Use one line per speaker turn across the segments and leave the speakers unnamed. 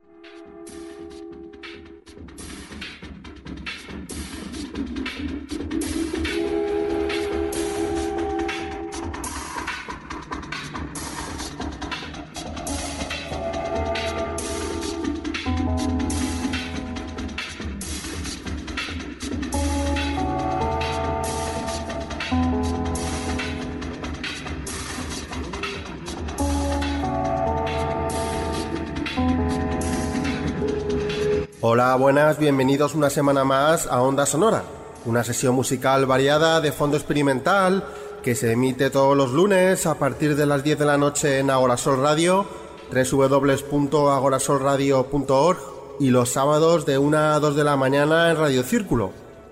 Hola, buenas, bienvenidos una semana más a Onda Sonora, una sesión musical variada de fondo experimental que se emite todos los lunes a partir de las 10 de la noche en Agorasol Radio, www.agorasolradio.org, y los sábados de 1 a 2 de la mañana en Radio Círculo,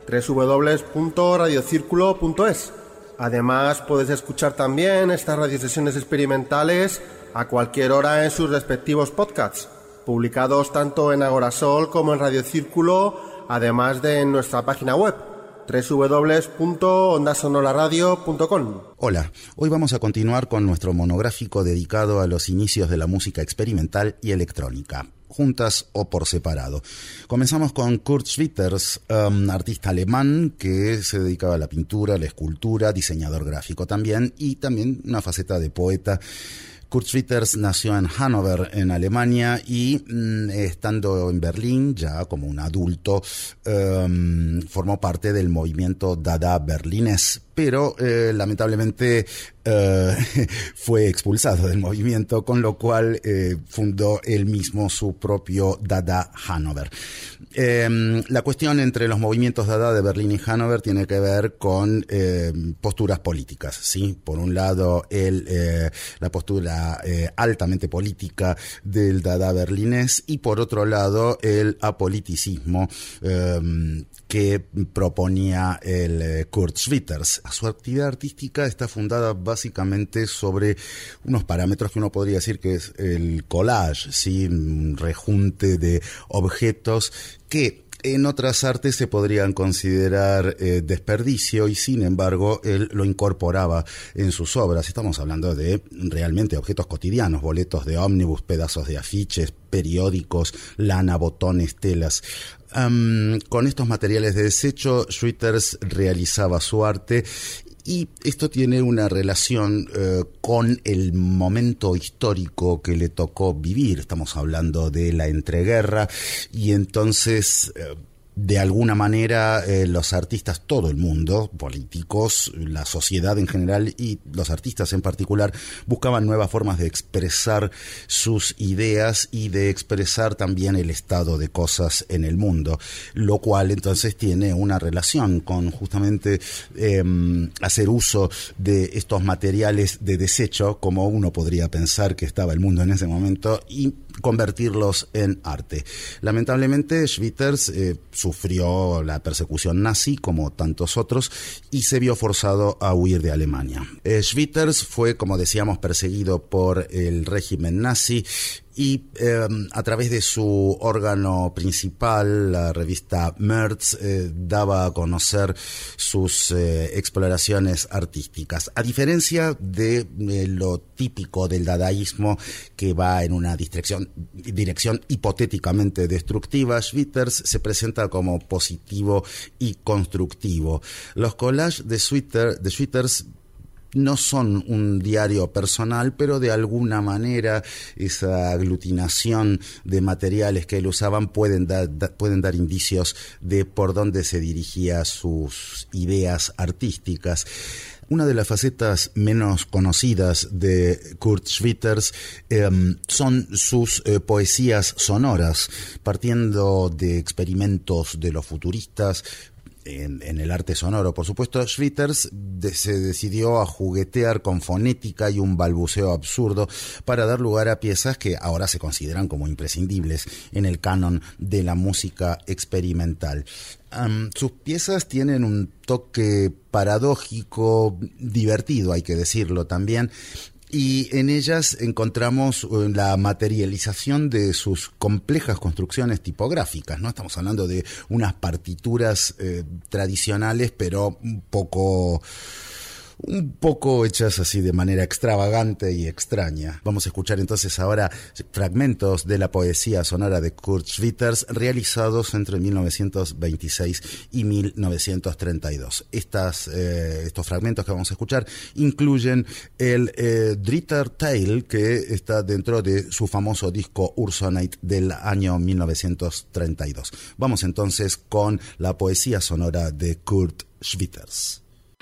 www.radiocirculo.es. Además, puedes escuchar también estas radiosesiones experimentales a cualquier hora en sus respectivos podcasts, publicados tanto en Agorasol como en Radio Círculo, además de en nuestra página web www.ondasonoraradio.com.
Hola, hoy vamos a continuar con nuestro monográfico dedicado a los inicios de la música experimental y electrónica, juntas o por separado. Comenzamos con Kurt Schwitters, artista alemán que se dedicaba a la pintura, la escultura, diseñador gráfico también, y también una faceta de poeta. Kurt Schwitters nació en Hannover, en Alemania, y estando en Berlín, ya como un adulto, formó parte del movimiento Dada berlinés, pero lamentablemente fue expulsado del movimiento, con lo cual fundó él mismo su propio Dada Hannover. La cuestión entre los movimientos Dada de Berlín y Hannover tiene que ver con posturas políticas, ¿sí? Por un lado, la postura altamente política del Dada berlinés, y por otro lado, el apoliticismo que proponía el Kurt Schwitters. Su actividad artística está fundada básicamente sobre unos parámetros que uno podría decir que es el collage, ¿sí? Un rejunte de objetos que en otras artes se podrían considerar desperdicio, y sin embargo él lo incorporaba en sus obras. Estamos hablando de realmente objetos cotidianos: boletos de ómnibus, pedazos de afiches, periódicos, lana, botones, telas. Con estos materiales de desecho, Schwitters realizaba su arte, y esto tiene una relación con el momento histórico que le tocó vivir. Estamos hablando de la entreguerra, y entonces de alguna manera los artistas, todo el mundo, políticos, la sociedad en general y los artistas en particular, buscaban nuevas formas de expresar sus ideas y de expresar también el estado de cosas en el mundo, lo cual entonces tiene una relación con justamente hacer uso de estos materiales de desecho, como uno podría pensar que estaba el mundo en ese momento, y convertirlos en arte. Lamentablemente, Schwitters sufrió la persecución nazi como tantos otros, y se vio forzado a huir de Alemania. Schwitters fue, como decíamos, perseguido por el régimen nazi, y a través de su órgano principal, la revista Merz, daba a conocer sus exploraciones artísticas. A diferencia de lo típico del dadaísmo, que va en una dirección hipotéticamente destructiva, Schwitters se presenta como positivo y constructivo. Los collages de Schwitters no son un diario personal, pero de alguna manera esa aglutinación de materiales que él usaban pueden dar indicios de por dónde se dirigía sus ideas artísticas. Una de las facetas menos conocidas de Kurt Schwitters son sus poesías sonoras, partiendo de experimentos de los futuristas en el arte sonoro. Por supuesto, Schwitters se decidió a juguetear con fonética y un balbuceo absurdo para dar lugar a piezas que ahora se consideran como imprescindibles en el canon de la música experimental. Sus piezas tienen un toque paradójico, divertido, hay que decirlo también, y en ellas encontramos la materialización de sus complejas construcciones tipográficas, ¿no? Estamos hablando de unas partituras tradicionales, pero un poco un poco hechas así de manera extravagante y extraña. Vamos a escuchar entonces ahora fragmentos de la poesía sonora de Kurt Schwitters realizados entre 1926 y 1932. Estos fragmentos que vamos a escuchar incluyen el Dritter Tale, que está dentro de su famoso disco Ursonate del año 1932. Vamos entonces con la poesía sonora de Kurt Schwitters.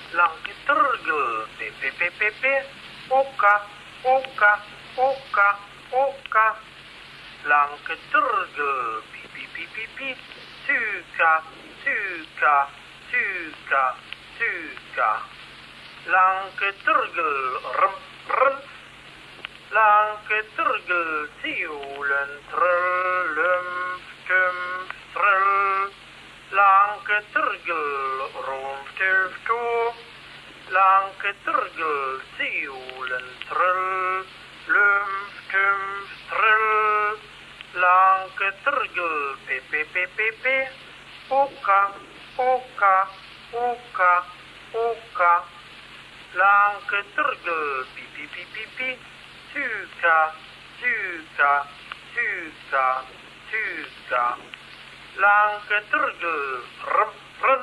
Oka, oka, oka, oka. Lanketurgel, pi, pi, pi, pi, pi. Tuka, tuka, tuka, tuka. Lanketurgel, rum, rum. Lanketurgel, tiulen, trullum, tum, trull. Lanketurgel, rum, tufto. Lanketurgel, tiulen, trull, lumf, tumf, trull. Lanketurgel, pe, pe, pe, pe, pe. Oka, oka, oka, oka. Lanketurgel, pi, pi, pi, pi, pi. Tuka, tuka, tuka, tuka. Lanketurgel, rum, rum.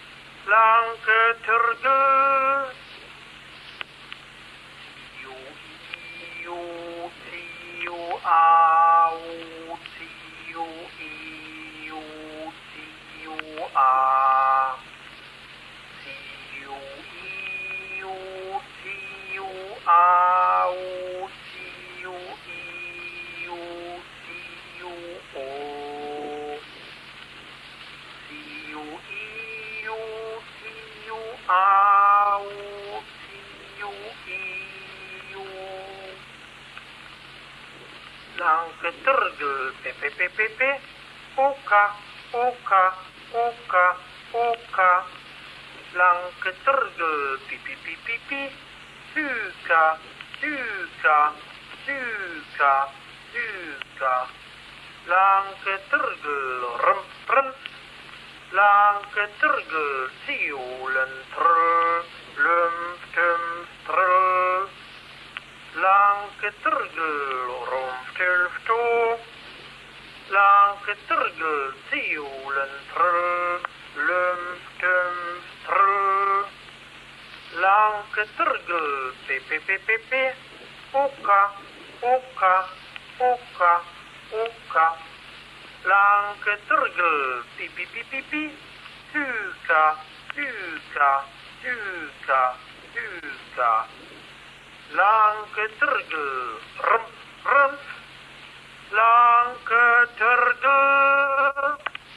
Lanketurgel. Au, tiu, iu, tiu, a. Tiu, iu, tiu, au, tiu, iu, tiu, o. Tiu, iu, tiu, au, tiu, iu. Lanketurgel, pe, pe, pe, pe, pe. Oka, oka, oka, oka. Lanketurgel, pi, pi, pi, pi, pi. Tuka, tuka, tuka, tuka. Lanketurgel, rum, rum. Lanketurgel, tiulen, trull, lumf, tumf, trull. Lanketurgel, rum, tulfto. Lanketurgel, tiulen, trull, lumf, tumf, trull. Lanketurgel, pe, pe, pe, pe, pe. Oka, oka, oka, oka. Lanketurgel, pi, pi, pi, pi, pi. Tuka, tuka, tuka, tuka. Lanketurgel, rum, rum. Lanketurgel.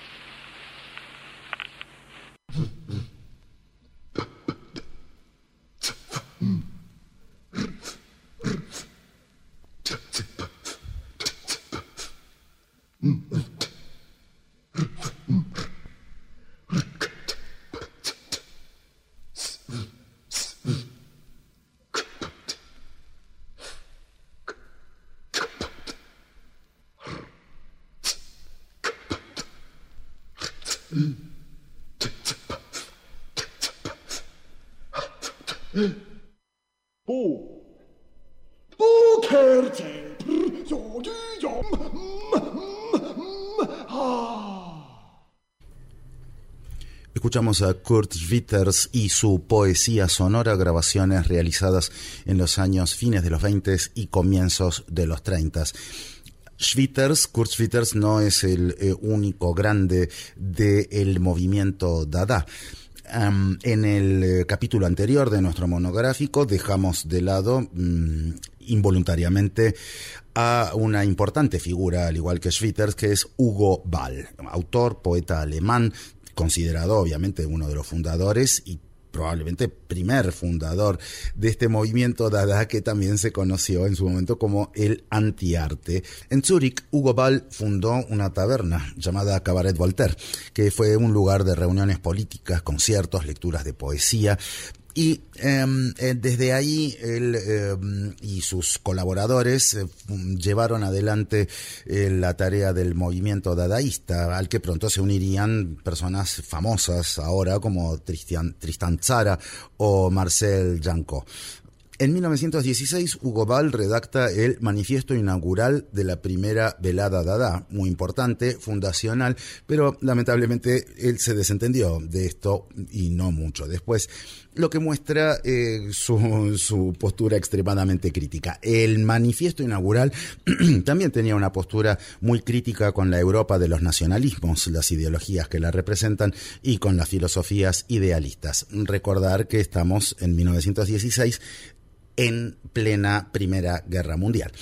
Escuchamos a Kurt Schwitters y su poesía sonora, grabaciones realizadas en los años fines de los 20 y comienzos de los 30. Kurt Schwitters no es el único grande del movimiento Dada. En el capítulo anterior de nuestro monográfico dejamos de lado involuntariamente a una importante figura, al igual que Schwitters, que es Hugo Ball, autor, poeta alemán, considerado obviamente uno de los fundadores y probablemente primer fundador de este movimiento Dada, que también se conoció en su momento como el antiarte. En Zúrich, Hugo Ball fundó una taberna llamada Cabaret Voltaire, que fue un lugar de reuniones políticas, conciertos, lecturas de poesía, Y desde ahí él y sus colaboradores llevaron adelante la tarea del movimiento dadaísta, al que pronto se unirían personas famosas ahora como Tristan Tzara o Marcel Janco. En 1916, Hugo Ball redacta el manifiesto inaugural de la primera velada Dada, muy importante, fundacional, pero lamentablemente él se desentendió de esto y no mucho después, lo que muestra su postura extremadamente crítica. El manifiesto inaugural también tenía una postura muy crítica con la Europa de los nacionalismos, las ideologías que la representan y con las filosofías idealistas. Recordar que estamos en 1916 en plena Primera Guerra Mundial.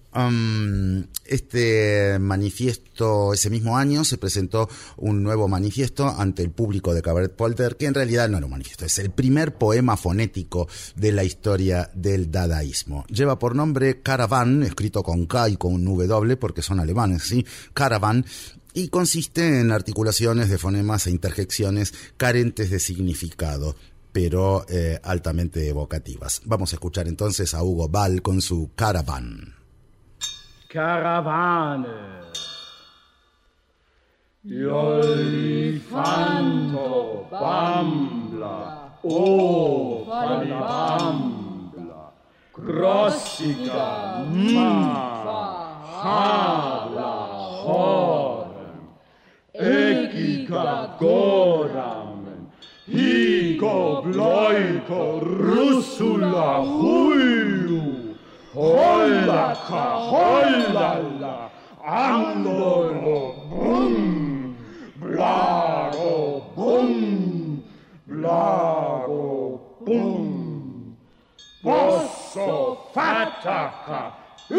Este manifiesto, ese mismo año, se presentó un nuevo manifiesto ante el público de Cabaret Polter, que en realidad no era un manifiesto, es el primer poema fonético de la historia del dadaísmo. Lleva por nombre Caravan, escrito con K y con W, porque son alemanes, ¿sí? Caravan. Y consiste en articulaciones de fonemas e interjecciones carentes de significado, pero altamente evocativas. Vamos a escuchar entonces a Hugo Ball con su Caravan.
Caravane, l'olifanto bambla, oh falibambla, grossica, habla, horem, egica goram, higo bloiko, russula, huiu, hollaka, hollala, angolo, bum, blago, bum, blago, bum, posso, fataka,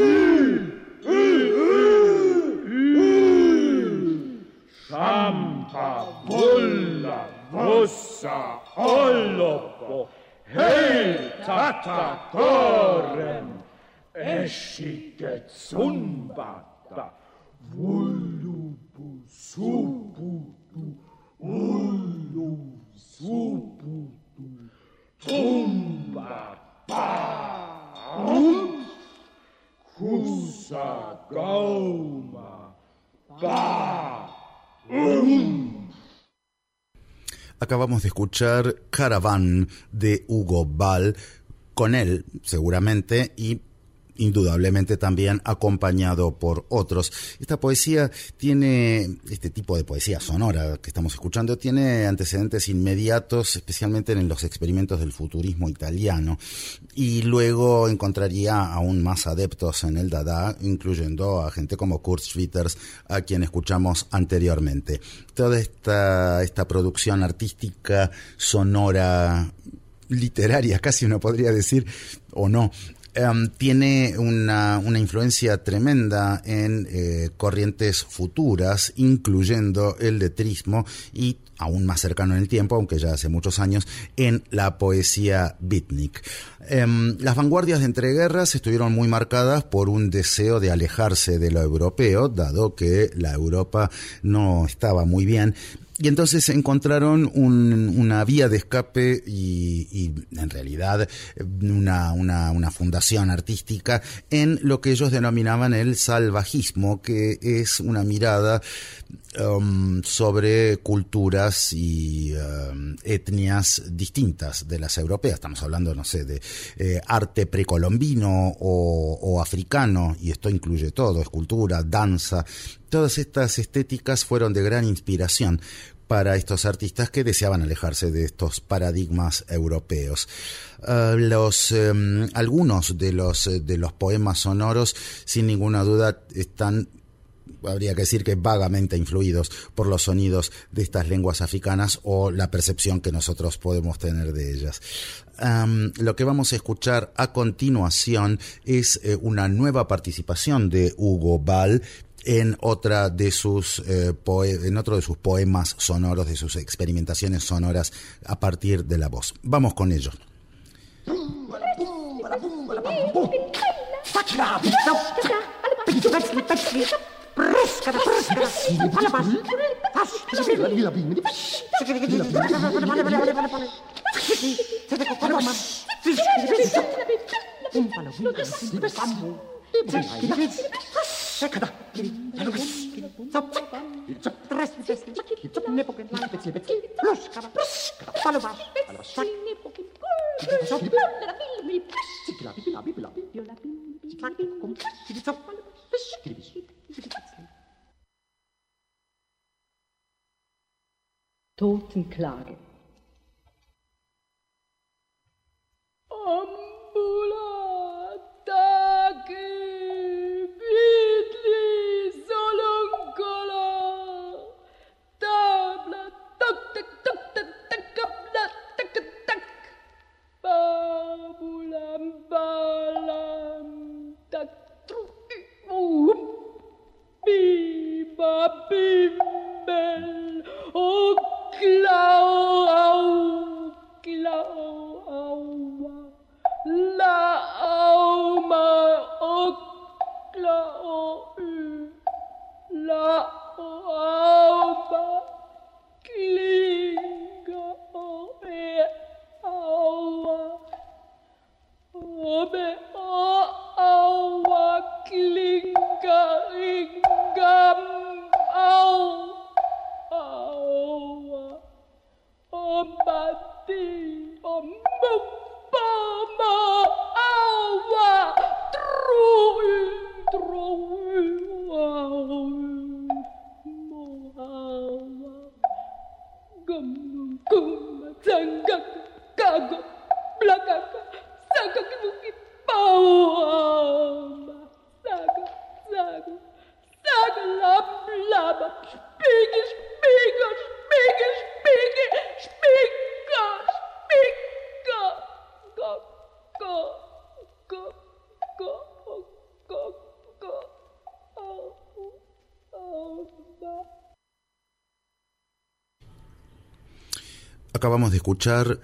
Shampa, bulla, vossa, ollopo, hei, tata, torem, esciget zumbata, vullubu, suputu, ullu, suputu, tumba, paum, cusa, gauma, paum.
Acabamos de escuchar Caravan de Hugo Ball, con él seguramente y indudablemente también acompañado por otros. Esta poesía tiene, este tipo de poesía sonora que estamos escuchando, tiene antecedentes inmediatos, especialmente en los experimentos del futurismo italiano, y luego encontraría aún más adeptos en el Dada, incluyendo a gente como Kurt Schwitters, a quien escuchamos anteriormente. Toda esta producción artística, sonora, literaria, casi uno podría decir, o no, tiene una influencia tremenda en corrientes futuras, incluyendo el letrismo y, aún más cercano en el tiempo, aunque ya hace muchos años, en la poesía beatnik. Las vanguardias de entreguerras estuvieron muy marcadas por un deseo de alejarse de lo europeo, dado que la Europa no estaba muy bien. Y entonces encontraron una vía de escape y en realidad una fundación artística en lo que ellos denominaban el salvajismo, que es una mirada sobre culturas y etnias distintas de las europeas. Estamos hablando, no sé, de arte precolombino o africano, y esto incluye todo, escultura, danza. Todas estas estéticas fueron de gran inspiración para estos artistas que deseaban alejarse de estos paradigmas europeos. Algunos de los poemas sonoros, sin ninguna duda, están, habría que decir que vagamente influidos por los sonidos de estas lenguas africanas o la percepción que nosotros podemos tener de ellas. Lo que vamos a escuchar a continuación es una nueva participación de Hugo Ball en otro de sus poemas sonoros, de sus experimentaciones sonoras a partir de la voz. Vamos con ello.
Totenklage.
Acabamos de escuchar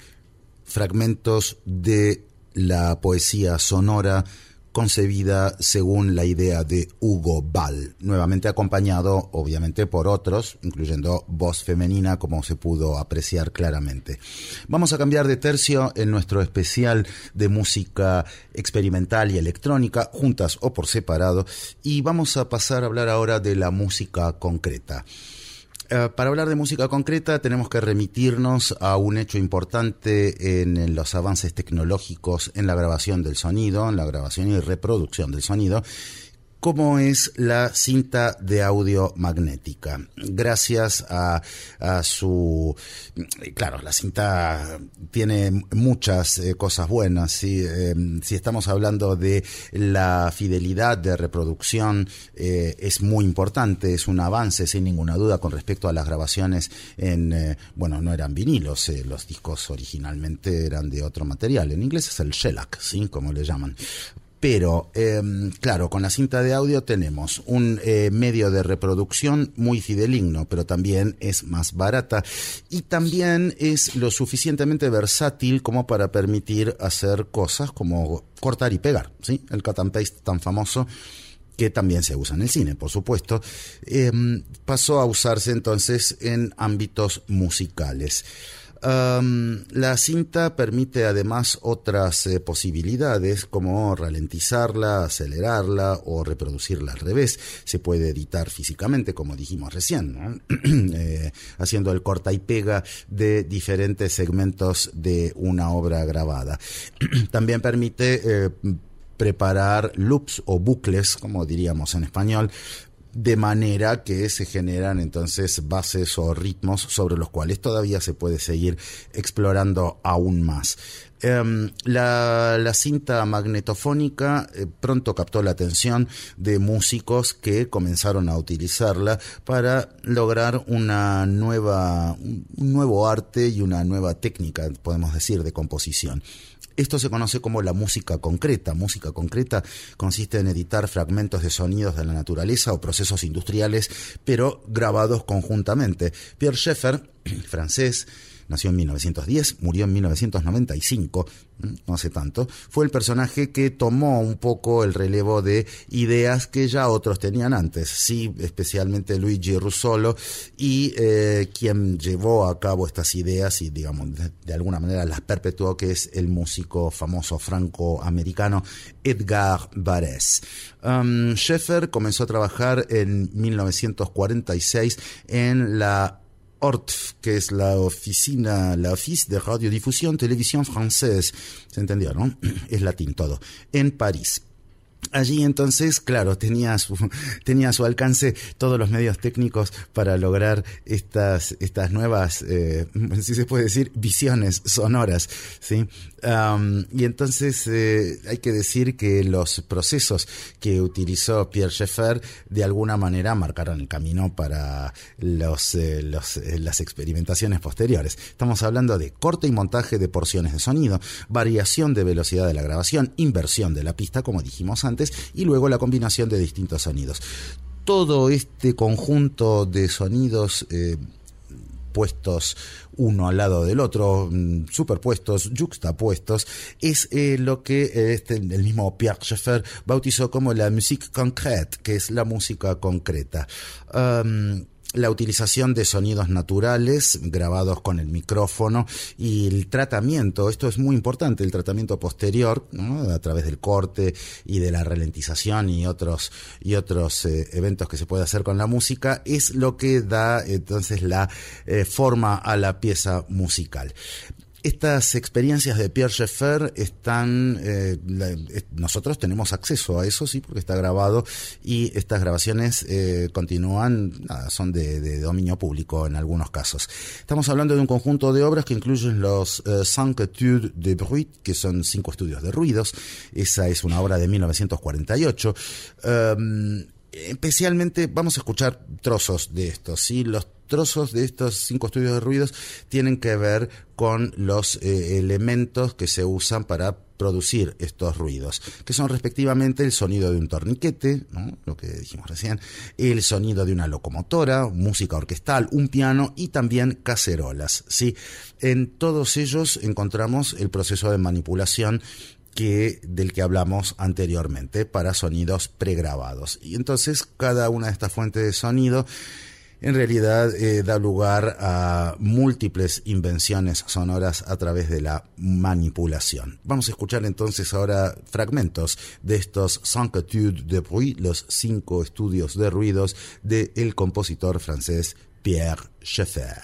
fragmentos de la poesía sonora concebida según la idea de Hugo Ball, nuevamente acompañado obviamente por otros, incluyendo voz femenina, como se pudo apreciar claramente. Vamos a cambiar de tercio en nuestro especial de música experimental y electrónica, juntas o por separado, y vamos a pasar a hablar ahora de la música concreta. Para hablar de música concreta tenemos que remitirnos a un hecho importante en los avances tecnológicos en la grabación del sonido, en la grabación y reproducción del sonido, como es la cinta de audio magnética. Gracias a su... Claro, la cinta tiene muchas cosas buenas, ¿sí? Si estamos hablando de la fidelidad de reproducción, es muy importante, es un avance sin ninguna duda con respecto a las grabaciones en... bueno, no eran vinilos, los discos originalmente eran de otro material. En inglés es el shellac, ¿sí? Como le llaman. Pero, claro, con la cinta de audio tenemos un medio de reproducción muy fideligno, pero también es más barata y también es lo suficientemente versátil como para permitir hacer cosas como cortar y pegar, ¿sí? El cut and paste tan famoso que también se usa en el cine, por supuesto, pasó a usarse entonces en ámbitos musicales. La cinta permite además otras posibilidades como ralentizarla, acelerarla o reproducirla al revés. Se puede editar físicamente, como dijimos recién, ¿no? Haciendo el corta y pega de diferentes segmentos de una obra grabada. También permite preparar loops o bucles, como diríamos en español, de manera que se generan entonces bases o ritmos sobre los cuales todavía se puede seguir explorando aún más. La cinta magnetofónica pronto captó la atención de músicos que comenzaron a utilizarla para lograr un nuevo arte y una nueva técnica, podemos decir, de composición. Esto se conoce como la música concreta. Música concreta consiste en editar fragmentos de sonidos de la naturaleza o procesos industriales, pero grabados conjuntamente. Pierre Schaeffer, francés, nació en 1910, murió en 1995, no hace tanto, fue el personaje que tomó un poco el relevo de ideas que ya otros tenían antes, sí, especialmente Luigi Russolo, y quien llevó a cabo estas ideas y, digamos, de alguna manera las perpetuó, que es el músico famoso franco-americano Edgar Varèse. Schaeffer comenzó a trabajar en 1946 en la ORTF, que es la Office de Radiodifusión Televisión Française. ¿Se entendió, no? Es latín todo. En París. Allí entonces, claro, tenía a su alcance todos los medios técnicos para lograr estas nuevas, si se puede decir, visiones sonoras, ¿sí? Y entonces hay que decir que los procesos que utilizó Pierre Schaeffer de alguna manera marcaron el camino para las experimentaciones posteriores. Estamos hablando de corte y montaje de porciones de sonido, variación de velocidad de la grabación, inversión de la pista, como dijimos antes, y luego la combinación de distintos sonidos. Todo este conjunto de sonidos puestos uno al lado del otro, superpuestos, yuxtapuestos, es lo que el mismo Pierre Schaeffer bautizó como la musique concrète, que es la música concreta. La utilización de sonidos naturales grabados con el micrófono y el tratamiento, esto es muy importante, el tratamiento posterior, ¿no? A través del corte y de la ralentización y otros eventos que se puede hacer con la música, es lo que da entonces la forma a la pieza musical. Estas experiencias de Pierre Schaeffer están, nosotros tenemos acceso a eso, sí, porque está grabado, y estas grabaciones continúan, son de dominio público en algunos casos. Estamos hablando de un conjunto de obras que incluyen los 5 études de bruit, que son 5 estudios de ruidos. Esa es una obra de 1948. Especialmente vamos a escuchar trozos de estos, ¿sí? Los trozos de estos 5 estudios de ruidos tienen que ver con los elementos que se usan para producir estos ruidos, que son respectivamente el sonido de un torniquete, ¿no? Lo que dijimos recién, el sonido de una locomotora, música orquestal, un piano y también cacerolas, ¿sí? En todos ellos encontramos el proceso de manipulación del que hablamos anteriormente para sonidos pregrabados. Y entonces cada una de estas fuentes de sonido en realidad da lugar a múltiples invenciones sonoras a través de la manipulación. Vamos a escuchar entonces ahora fragmentos de estos 5 études de bruit, los 5 estudios de ruidos del compositor francés Pierre Schaeffer.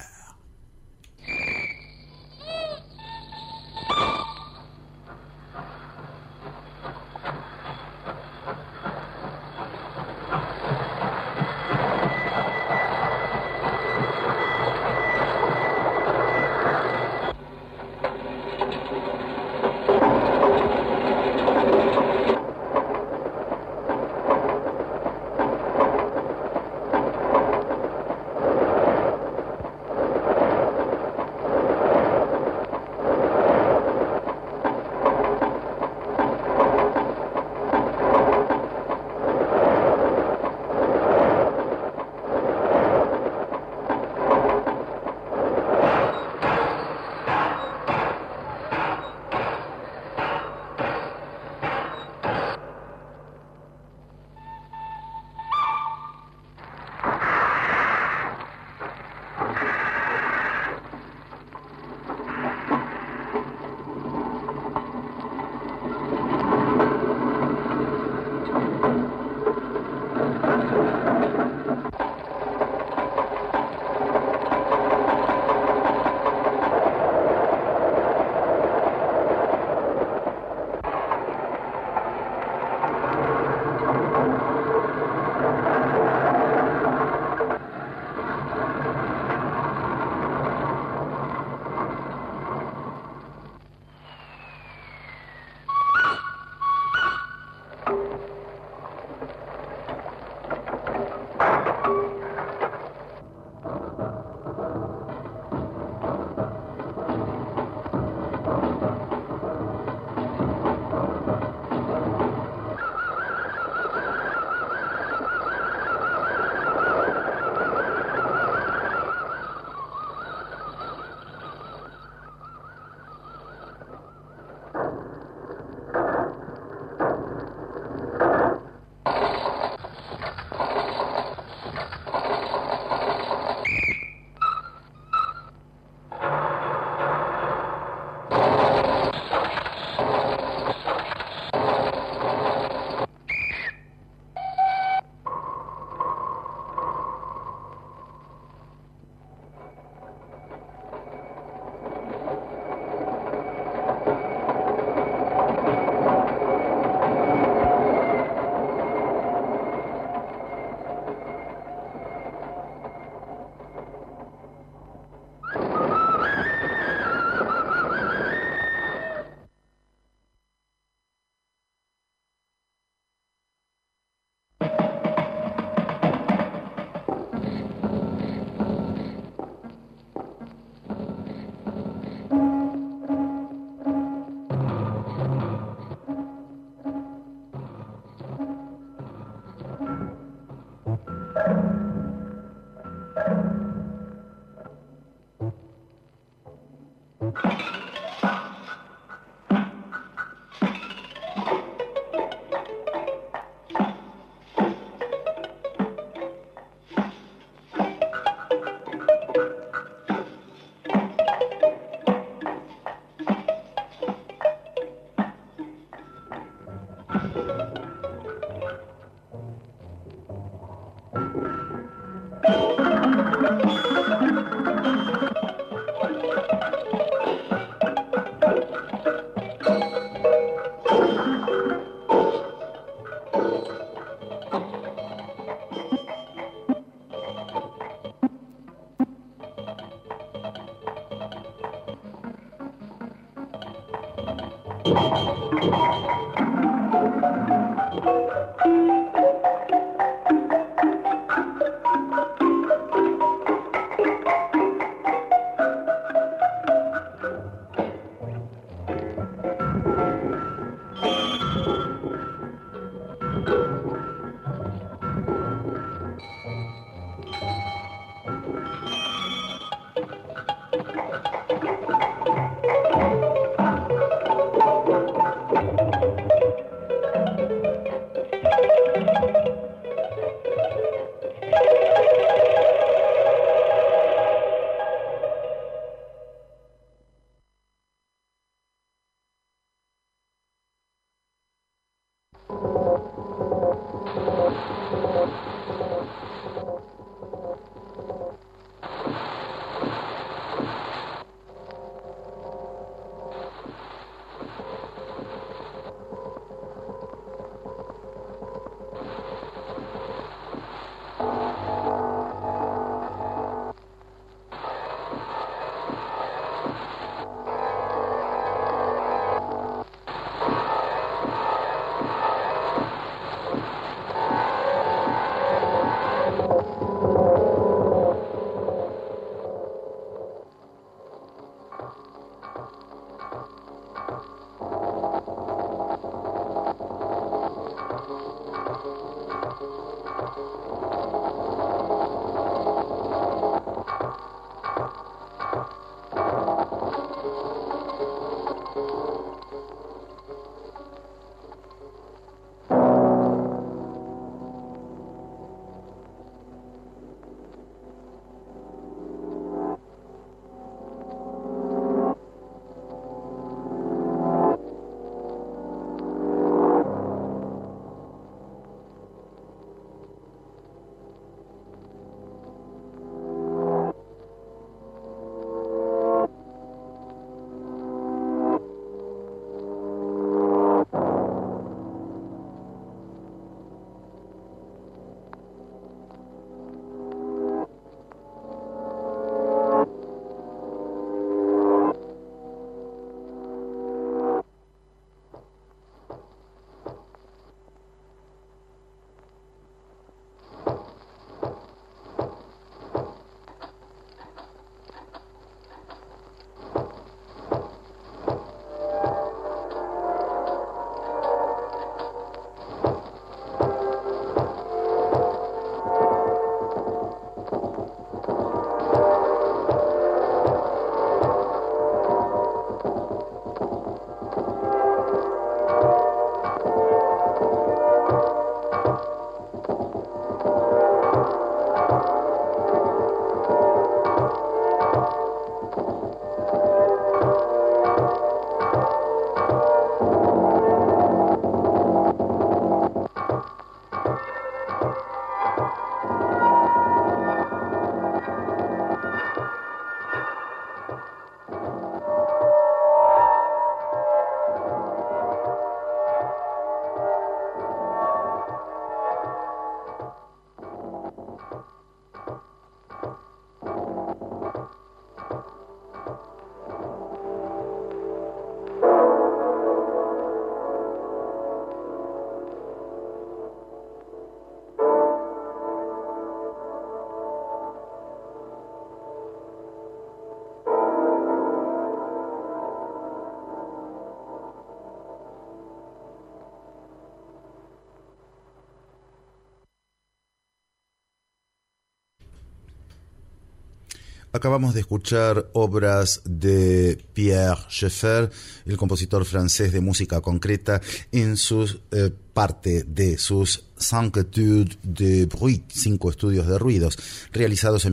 Acabamos de escuchar obras de Pierre Schaeffer, el compositor francés de música concreta, en sus parte de sus 5 études de bruit, 5 estudios de ruidos, realizados en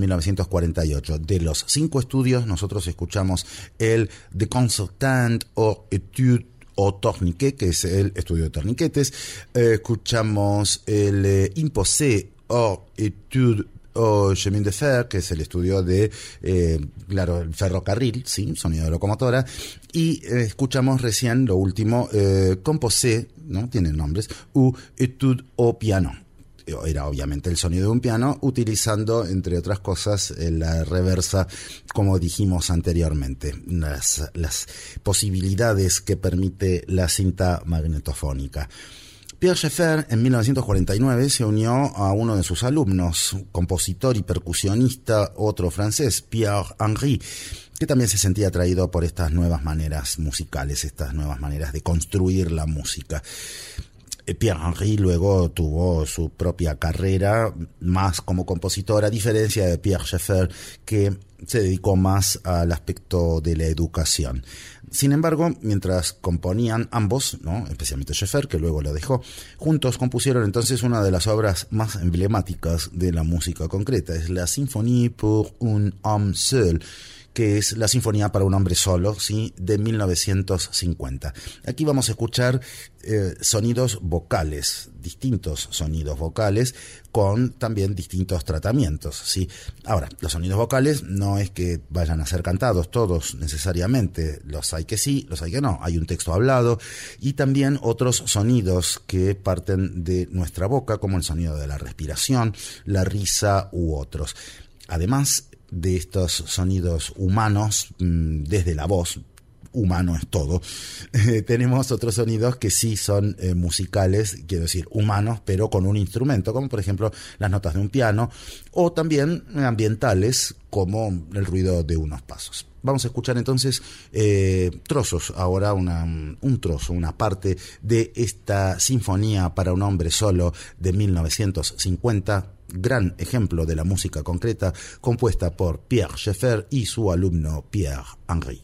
1948. De los 5 estudios, nosotros escuchamos el De Concertant o Étude o Tourniquet, que es el estudio de torniquetes. Escuchamos el Imposé o Étude o Chemin de Fer, que es el estudio de, claro, el ferrocarril, ¿sí? Sonido de locomotora. Y escuchamos recién lo último, Composé, ¿no? Tienen nombres, ou Etude au piano. Era obviamente el sonido de un piano, utilizando, entre otras cosas, la reversa, como dijimos anteriormente, las posibilidades que permite la cinta magnetofónica. Pierre Schaeffer en 1949 se unió a uno de sus alumnos, compositor y percusionista, otro francés, Pierre Henry, que también se sentía atraído por estas nuevas maneras musicales, estas nuevas maneras de construir la música. Pierre Henry luego tuvo su propia carrera, más como compositor, a diferencia de Pierre Schaeffer, que se dedicó más al aspecto de la educación. Sin embargo, mientras componían ambos, ¿no? Especialmente Schaeffer, que luego lo dejó, juntos compusieron entonces una de las obras más emblemáticas de la música concreta. Es la Symphonie pour un homme seul, que es la Sinfonía para un hombre solo, ¿sí? De 1950. Aquí vamos a escuchar sonidos vocales, distintos sonidos vocales, con también distintos tratamientos, ¿sí? Ahora, los sonidos vocales no es que vayan a ser cantados todos necesariamente, los hay que sí, los hay que no, hay un texto hablado y también otros sonidos que parten de nuestra boca, como el sonido de la respiración, la risa u otros. Además de estos sonidos humanos, desde la voz, humano es todo, tenemos otros sonidos que sí son musicales, quiero decir, humanos, pero con un instrumento, como por ejemplo las notas de un piano, o también ambientales, como el ruido de unos pasos. Vamos a escuchar entonces trozos, ahora un trozo, una parte de esta Sinfonía para un hombre solo de 1950, gran ejemplo de la música concreta, compuesta por Pierre Schaeffer y su alumno Pierre Henry.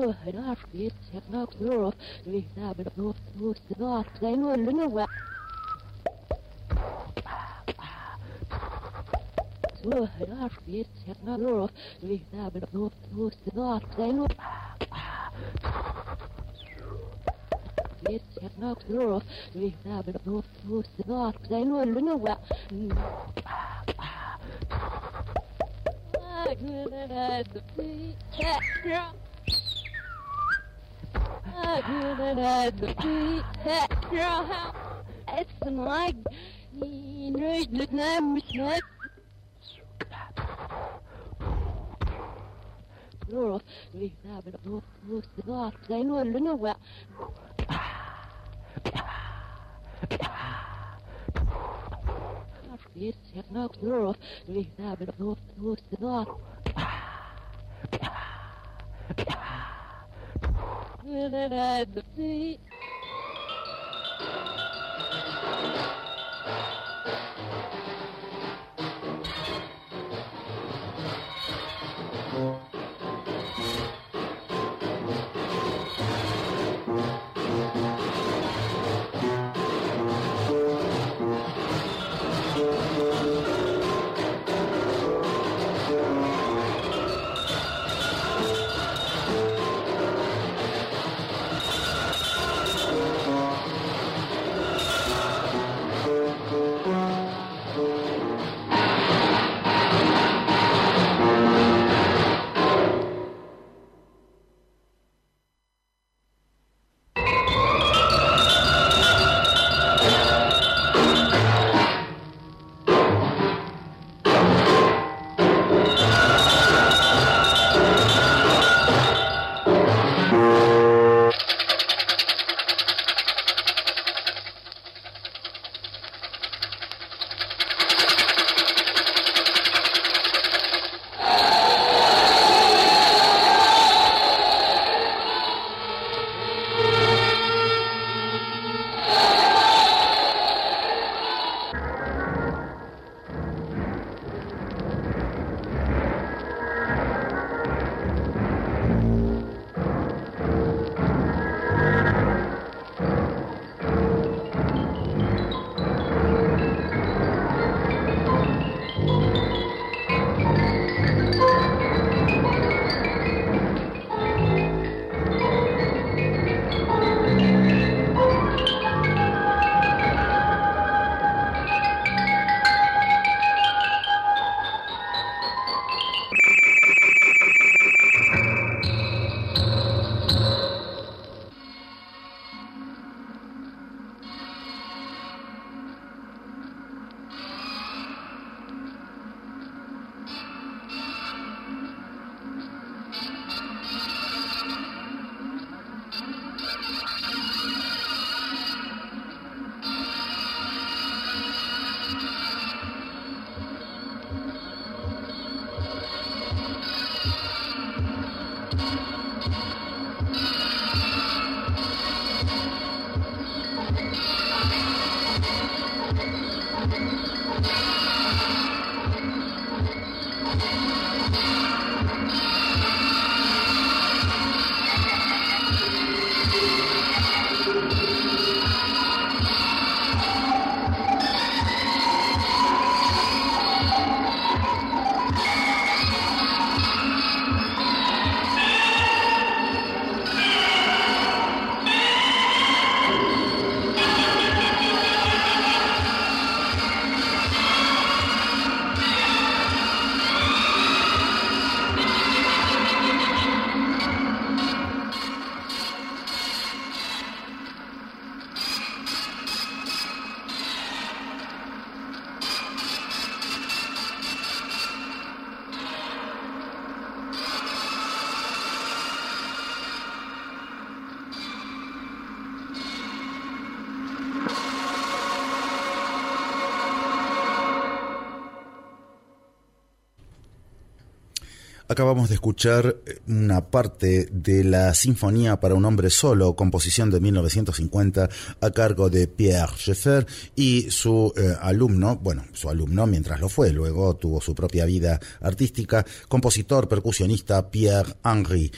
Acabamos de escuchar una parte de la Sinfonía para un hombre solo, composición de 1950 a cargo de Pierre Schaeffer y su alumno, mientras lo fue, luego tuvo su propia vida artística, compositor, percusionista Pierre Henry.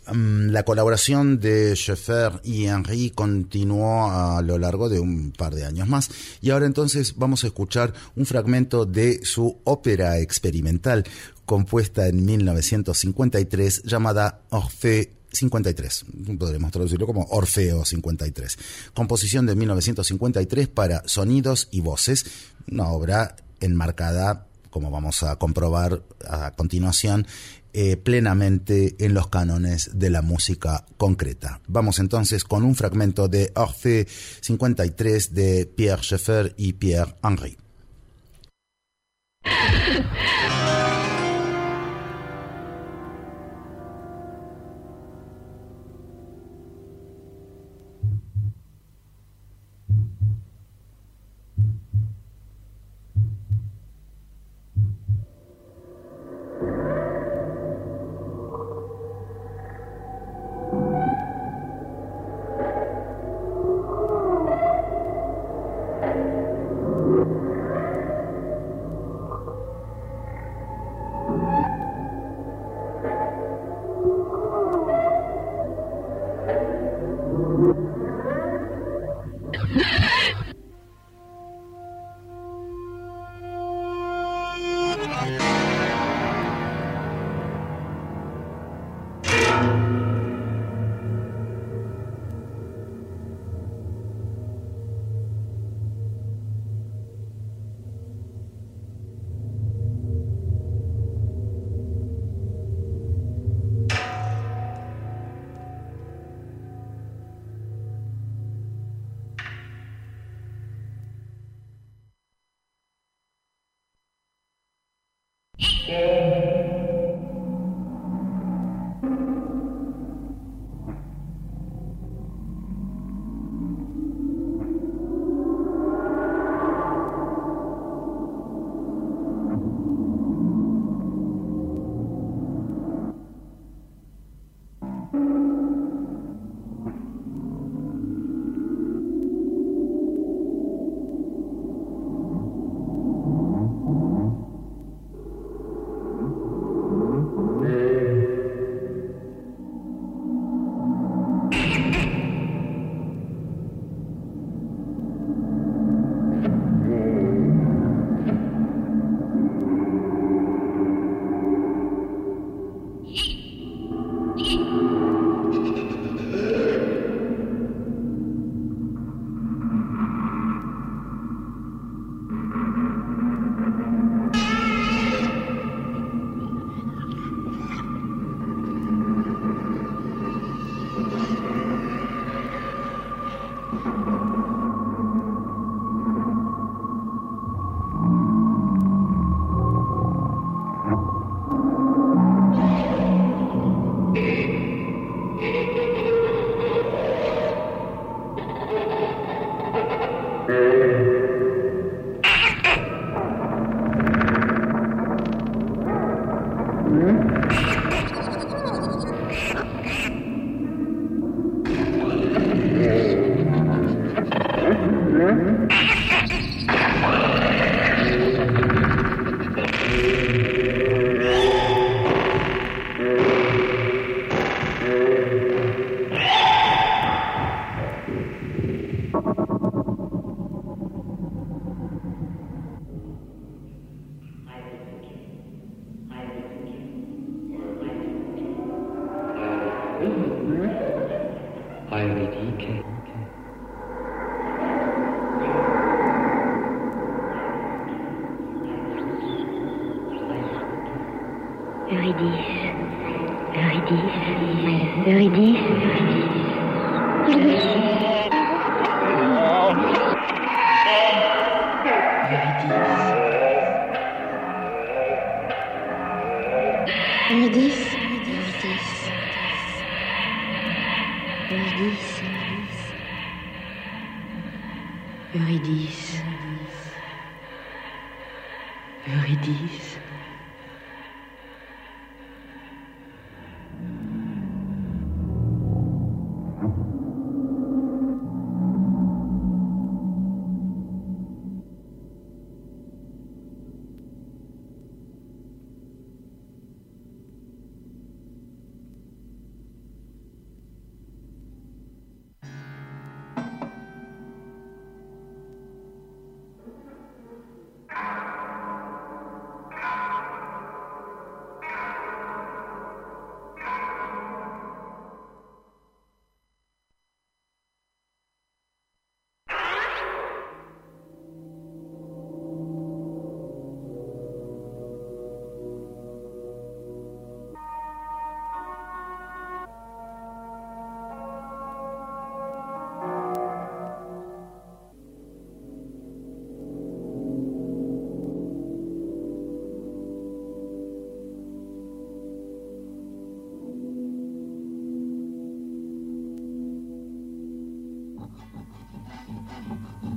La colaboración de Schaeffer y Henry continuó a lo largo de un par de años más, y ahora entonces vamos a escuchar un fragmento de su ópera experimental compuesta en 1953 llamada Orphée 53, podremos traducirlo como Orfeo 53, composición de 1953 para sonidos y voces, una obra enmarcada, como vamos a comprobar a continuación, plenamente en los cánones de la música concreta. Vamos entonces con un fragmento de Orphée 53 de Pierre Schaeffer y Pierre Henry.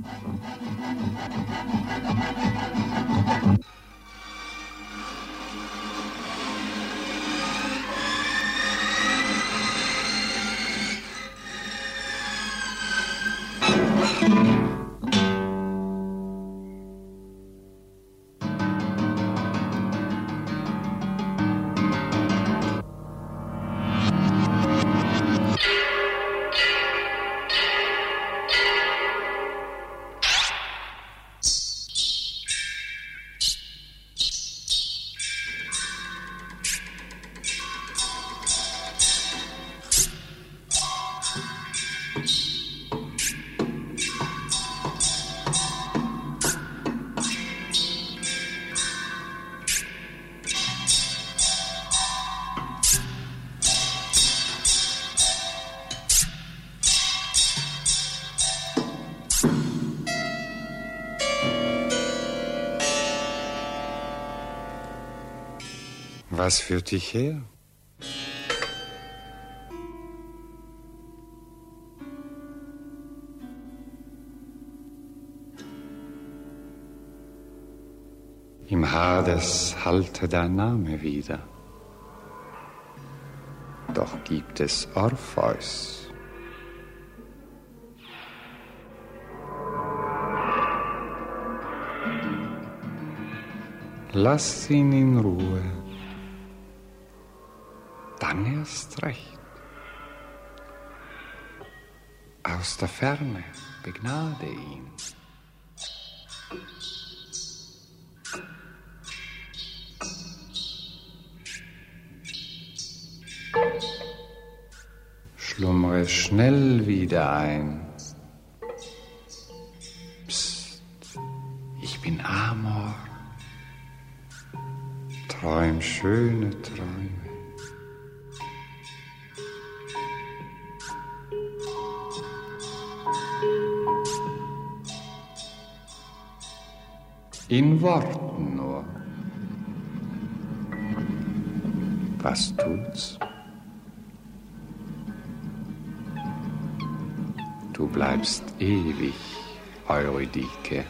Was führt dich her? Im Hades hallte dein Name wieder. Doch gibt es Orpheus. Lass ihn in Ruhe. Dann erst recht. Aus der Ferne begnade ihn. Schlummere schnell wieder ein. Psst, ich bin Amor. Träum schöne Träume. In Worten nur. Was tut's? Du bleibst ewig, Eurydike.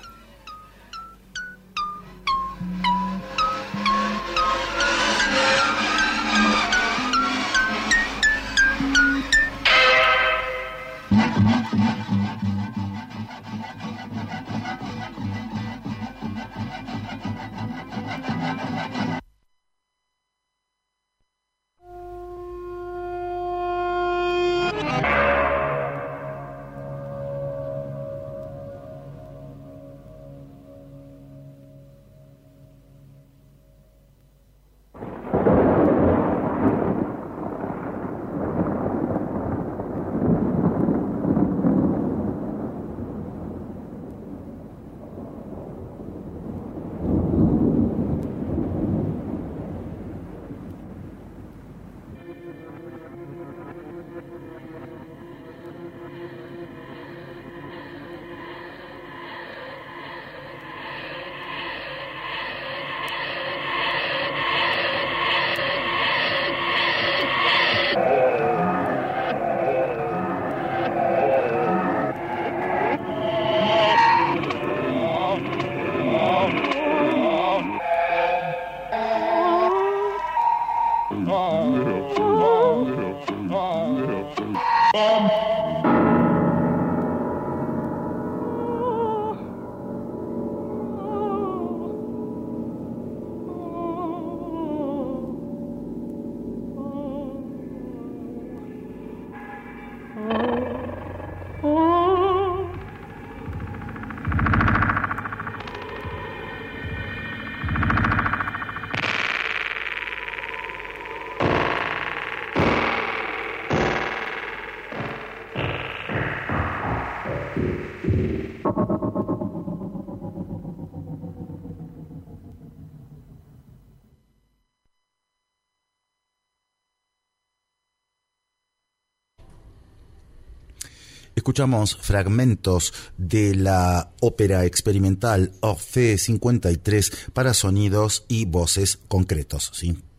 Escuchamos fragmentos de la ópera experimental Orphée 53 para sonidos y voces concretos, ¿sí?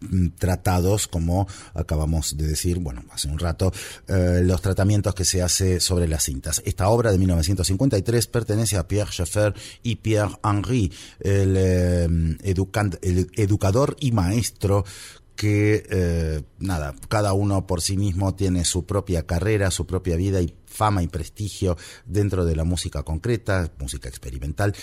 tratados, como acabamos de decir, bueno, hace un rato, los tratamientos que se hace sobre las cintas. Esta obra de 1953 pertenece a Pierre Schaeffer y Pierre Henry, el educador y maestro que, cada uno por sí mismo tiene su propia carrera, su propia vida y fama y prestigio dentro de la música concreta, música experimental.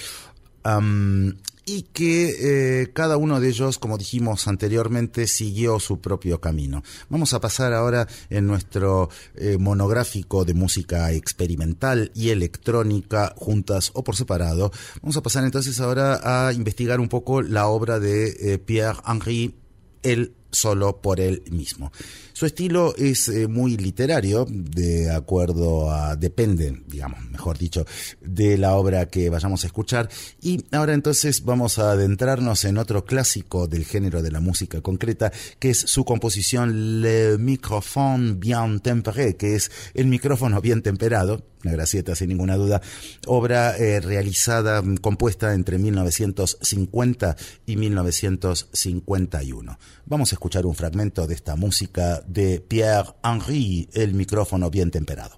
Y que cada uno de ellos, como dijimos anteriormente, siguió su propio camino. Vamos a pasar ahora en nuestro monográfico de música experimental y electrónica, juntas o por separado. Vamos a pasar entonces ahora a investigar un poco la obra de Pierre Henry, él solo por él mismo. Su estilo es muy literario, depende, digamos, mejor dicho, de la obra que vayamos a escuchar. Y ahora entonces vamos a adentrarnos en otro clásico del género de la música concreta, que es su composición Le Microphone Bien Tempéré, que es el micrófono bien temperado, una gracieta sin ninguna duda, obra compuesta entre 1950 y 1951. Vamos a escuchar un fragmento de esta música de Pierre Henry, el micrófono bien temperado.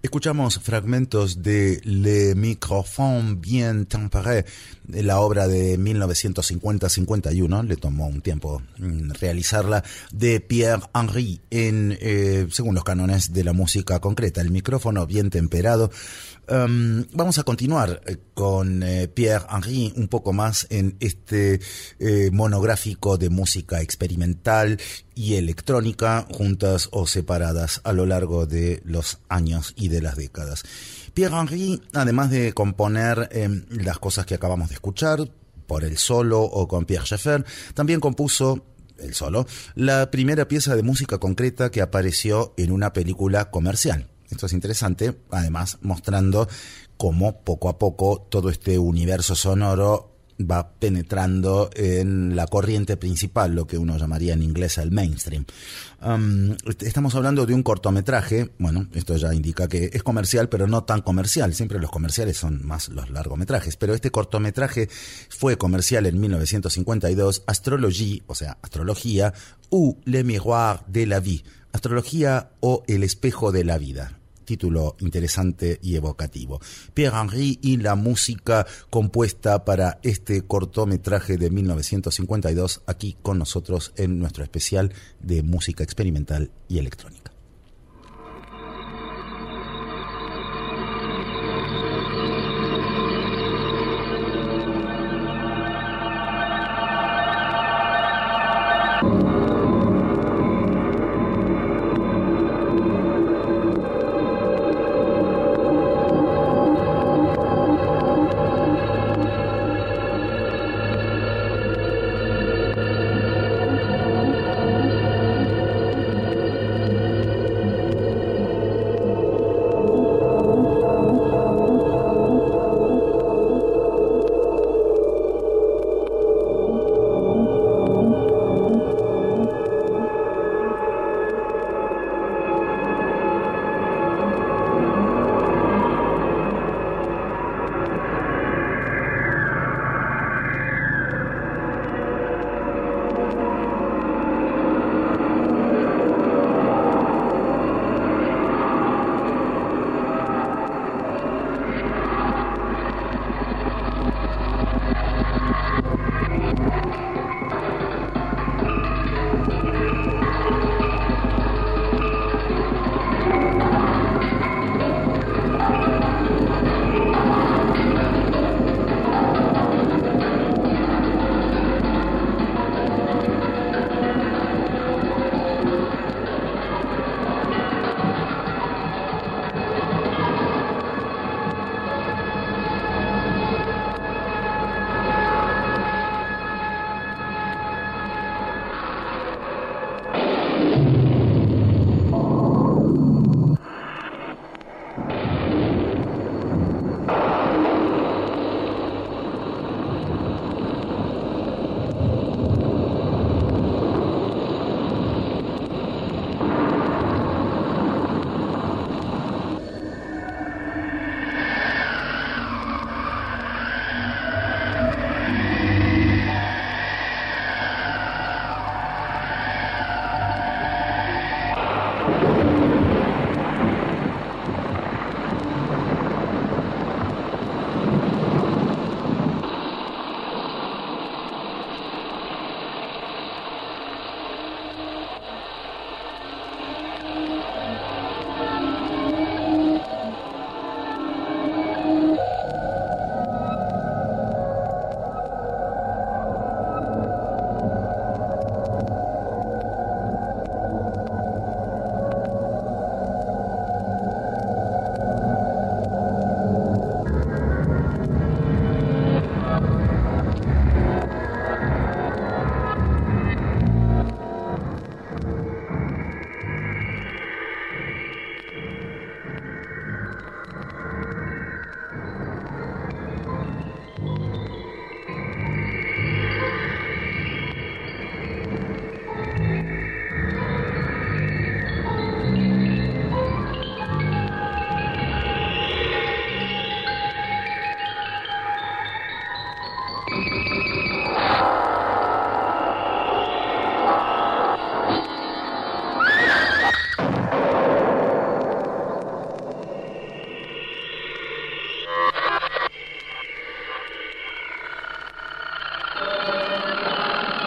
Escuchamos fragmentos de Le Microphone Bien Temperé, la obra de 1950-51, le tomó un tiempo realizarla, de Pierre Henry, según los cánones de la música concreta, el micrófono bien temperado. Vamos a continuar con Pierre Henry un poco más en este monográfico de música experimental y electrónica, juntas o separadas a lo largo de los años y de las décadas. Pierre Henry, además de componer las cosas que acabamos de escuchar, por él solo o con Pierre Schaeffer, también compuso él solo la primera pieza de música concreta que apareció en una película comercial. Esto es interesante, además mostrando cómo poco a poco todo este universo sonoro va penetrando en la corriente principal, lo que uno llamaría en inglés el mainstream. Estamos hablando de un cortometraje, bueno, esto ya indica que es comercial, pero no tan comercial. Siempre los comerciales son más los largometrajes, pero este cortometraje fue comercial en 1952, Astrologie, o sea, astrología, ou Le Miroir de la Vie, astrología o el espejo de la vida. Título interesante y evocativo. Pierre Henry y la música compuesta para este cortometraje de 1952, aquí con nosotros en nuestro especial de música experimental y electrónica.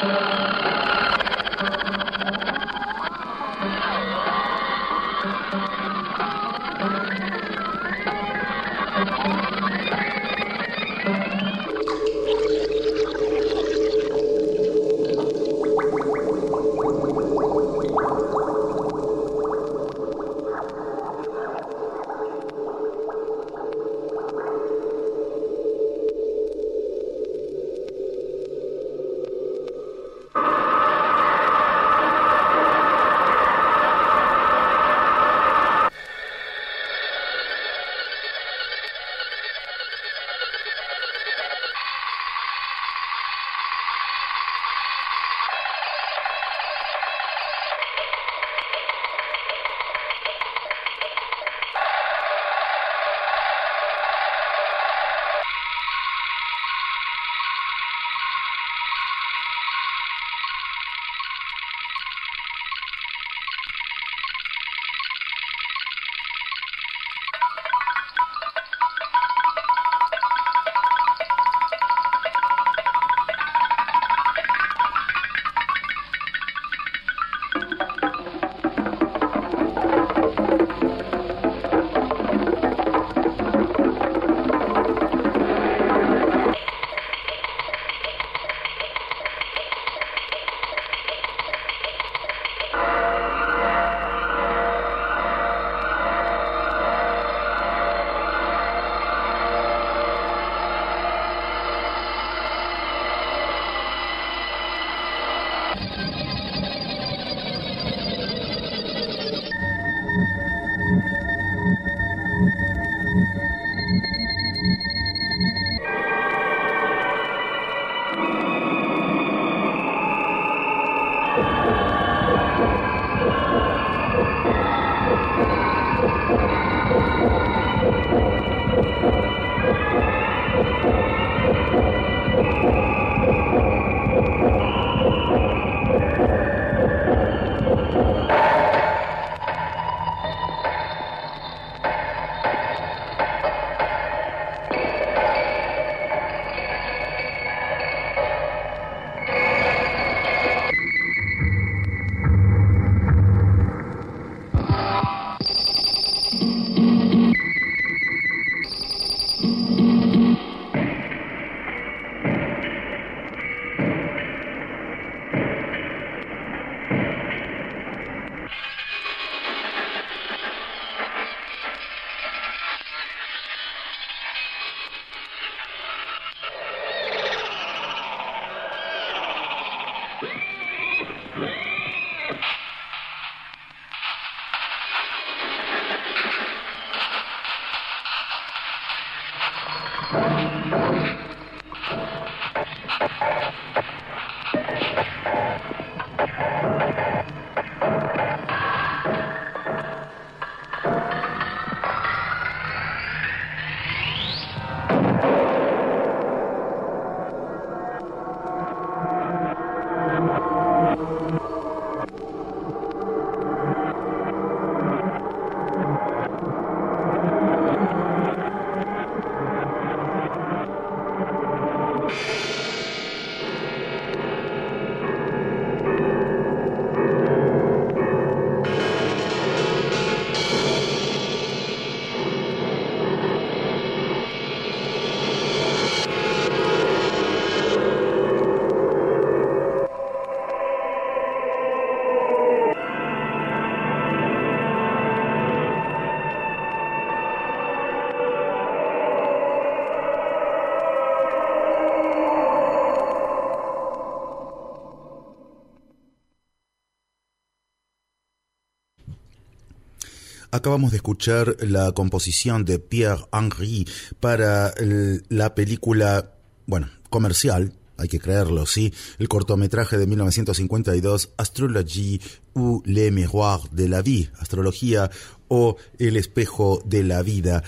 Acabamos de escuchar la composición de Pierre Henry para la película, comercial, hay que creerlo, sí, el cortometraje de 1952, Astrologie ou le miroir de la vie, Astrología o El espejo de la vida.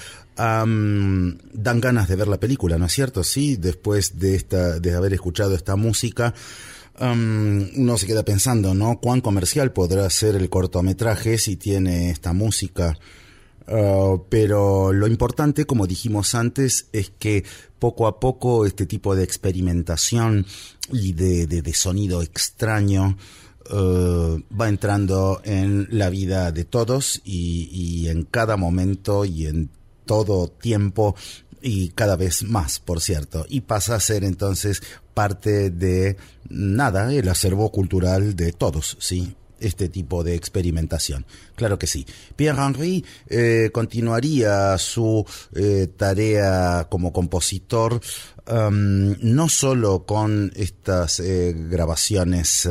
Dan ganas de ver la película, ¿no es cierto? Sí, después de haber escuchado esta música, uno se queda pensando, ¿no? ¿Cuán comercial podrá ser el cortometraje si tiene esta música Pero lo importante, como dijimos antes, es que poco a poco este tipo de experimentación y de sonido extraño va entrando en la vida de todos y en cada momento y en todo tiempo y cada vez más, por cierto, y pasa a ser entonces parte de el acervo cultural de todos, ¿sí? Este tipo de experimentación. Claro que sí. Pierre Henry continuaría su tarea como compositor no solo con estas grabaciones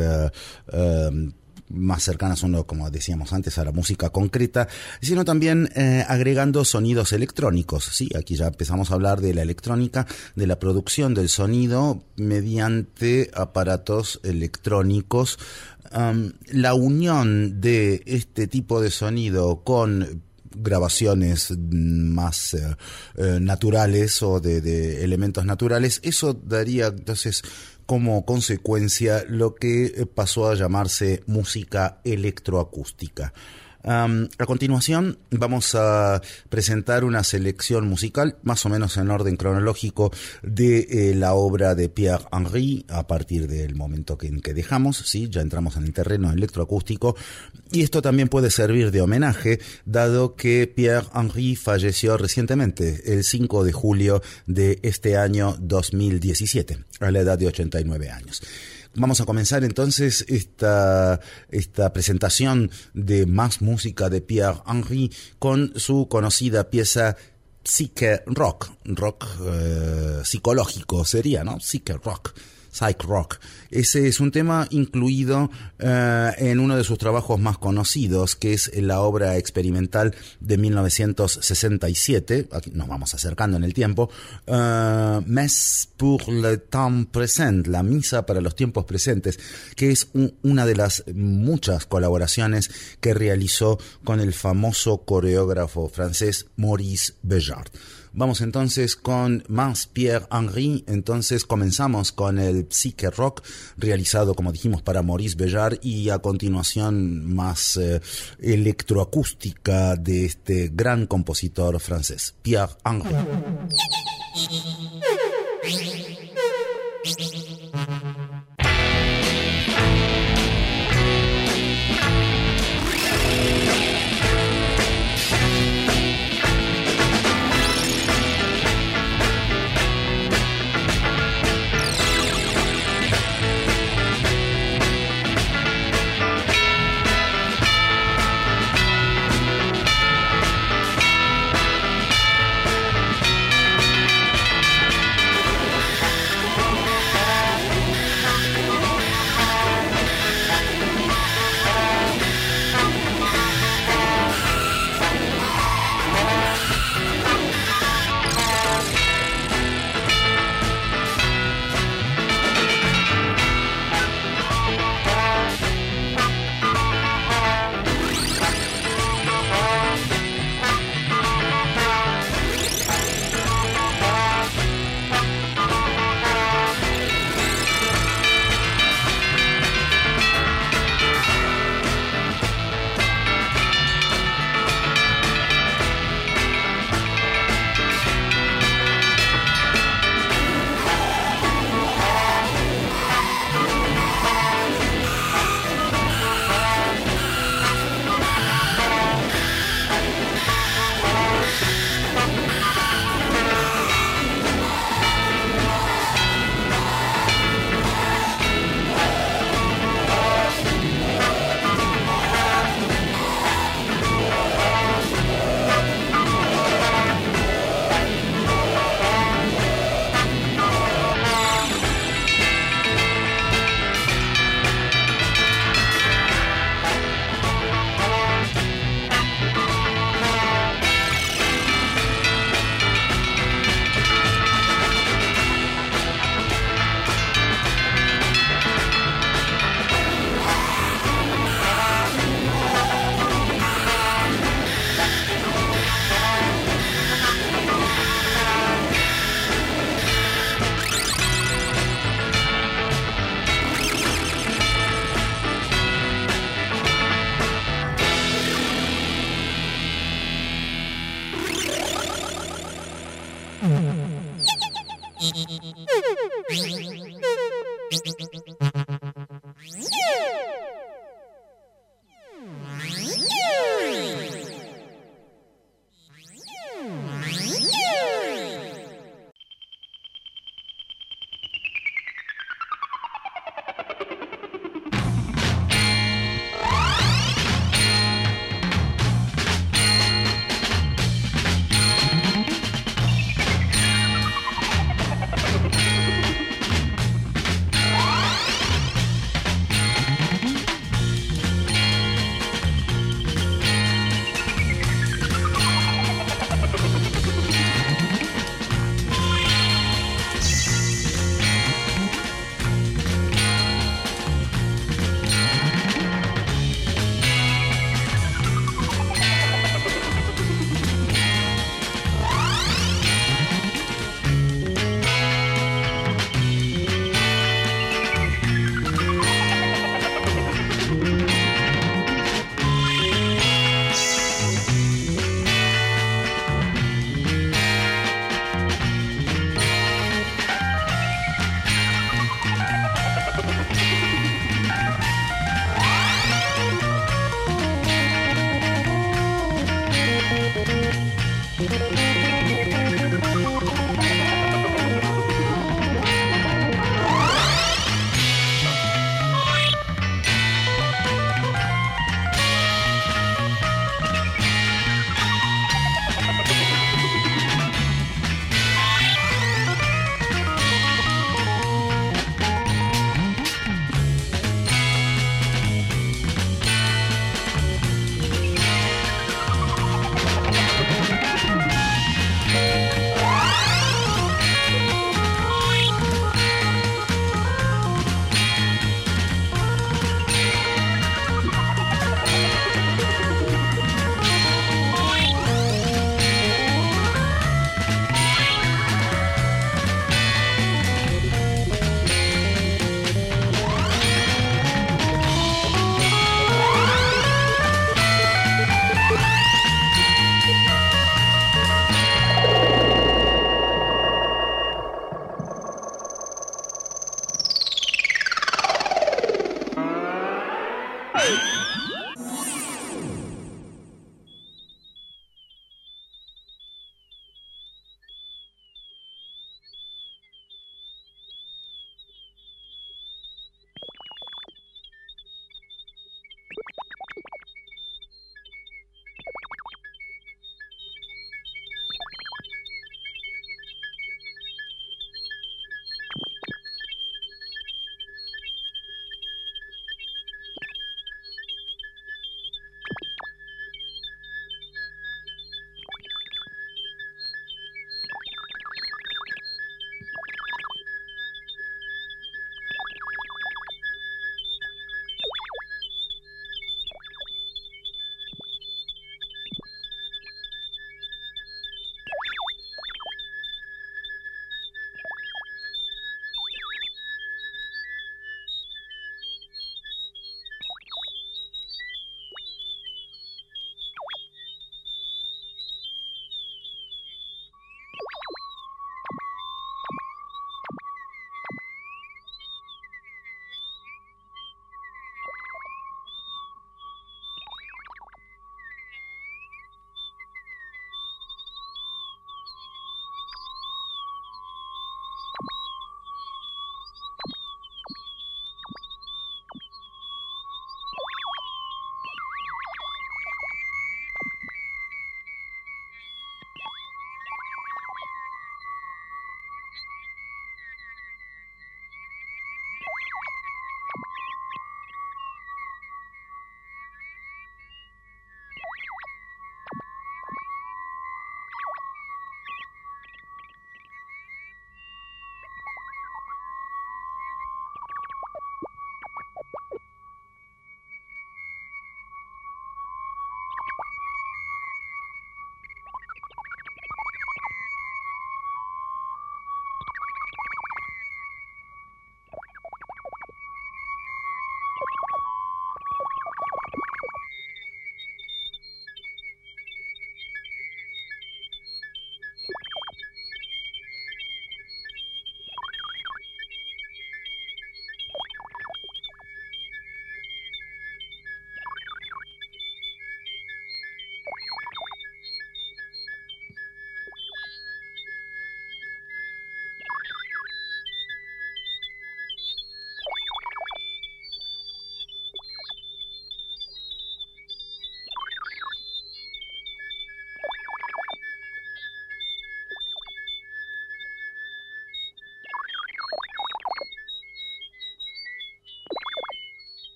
más cercanas, como decíamos antes, a la música concreta, sino también agregando sonidos electrónicos. Sí, aquí ya empezamos a hablar de la electrónica, de la producción del sonido mediante aparatos electrónicos. La unión de este tipo de sonido con grabaciones más naturales o de elementos naturales, eso daría entonces como consecuencia lo que pasó a llamarse música electroacústica. A continuación vamos a presentar una selección musical más o menos en orden cronológico de la obra de Pierre Henry a partir del momento en que dejamos, ¿sí? Ya entramos en el terreno electroacústico y esto también puede servir de homenaje dado que Pierre Henry falleció recientemente el 5 de julio de este año 2017 a la edad de 89 años. Vamos a comenzar entonces esta presentación de más música de Pierre Henry con su conocida pieza Psyche Rock, psicológico sería, ¿no? Psyche Rock. Psych Rock. Ese es un tema incluido en uno de sus trabajos más conocidos, que es la obra experimental de 1967. Aquí nos vamos acercando en el tiempo. Messe pour le temps présent, la misa para los tiempos presentes, que es una de las muchas colaboraciones que realizó con el famoso coreógrafo francés Maurice Béjart. Vamos entonces con más Pierre Henry. Entonces comenzamos con el Psyche Rock realizado, como dijimos, para Maurice Béjart, y a continuación más electroacústica de este gran compositor francés, Pierre Henry.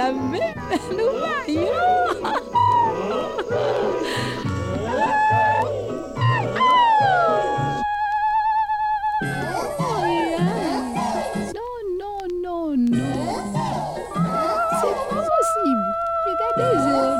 la même nouvelle. Non, c'est pas possible. Regardez,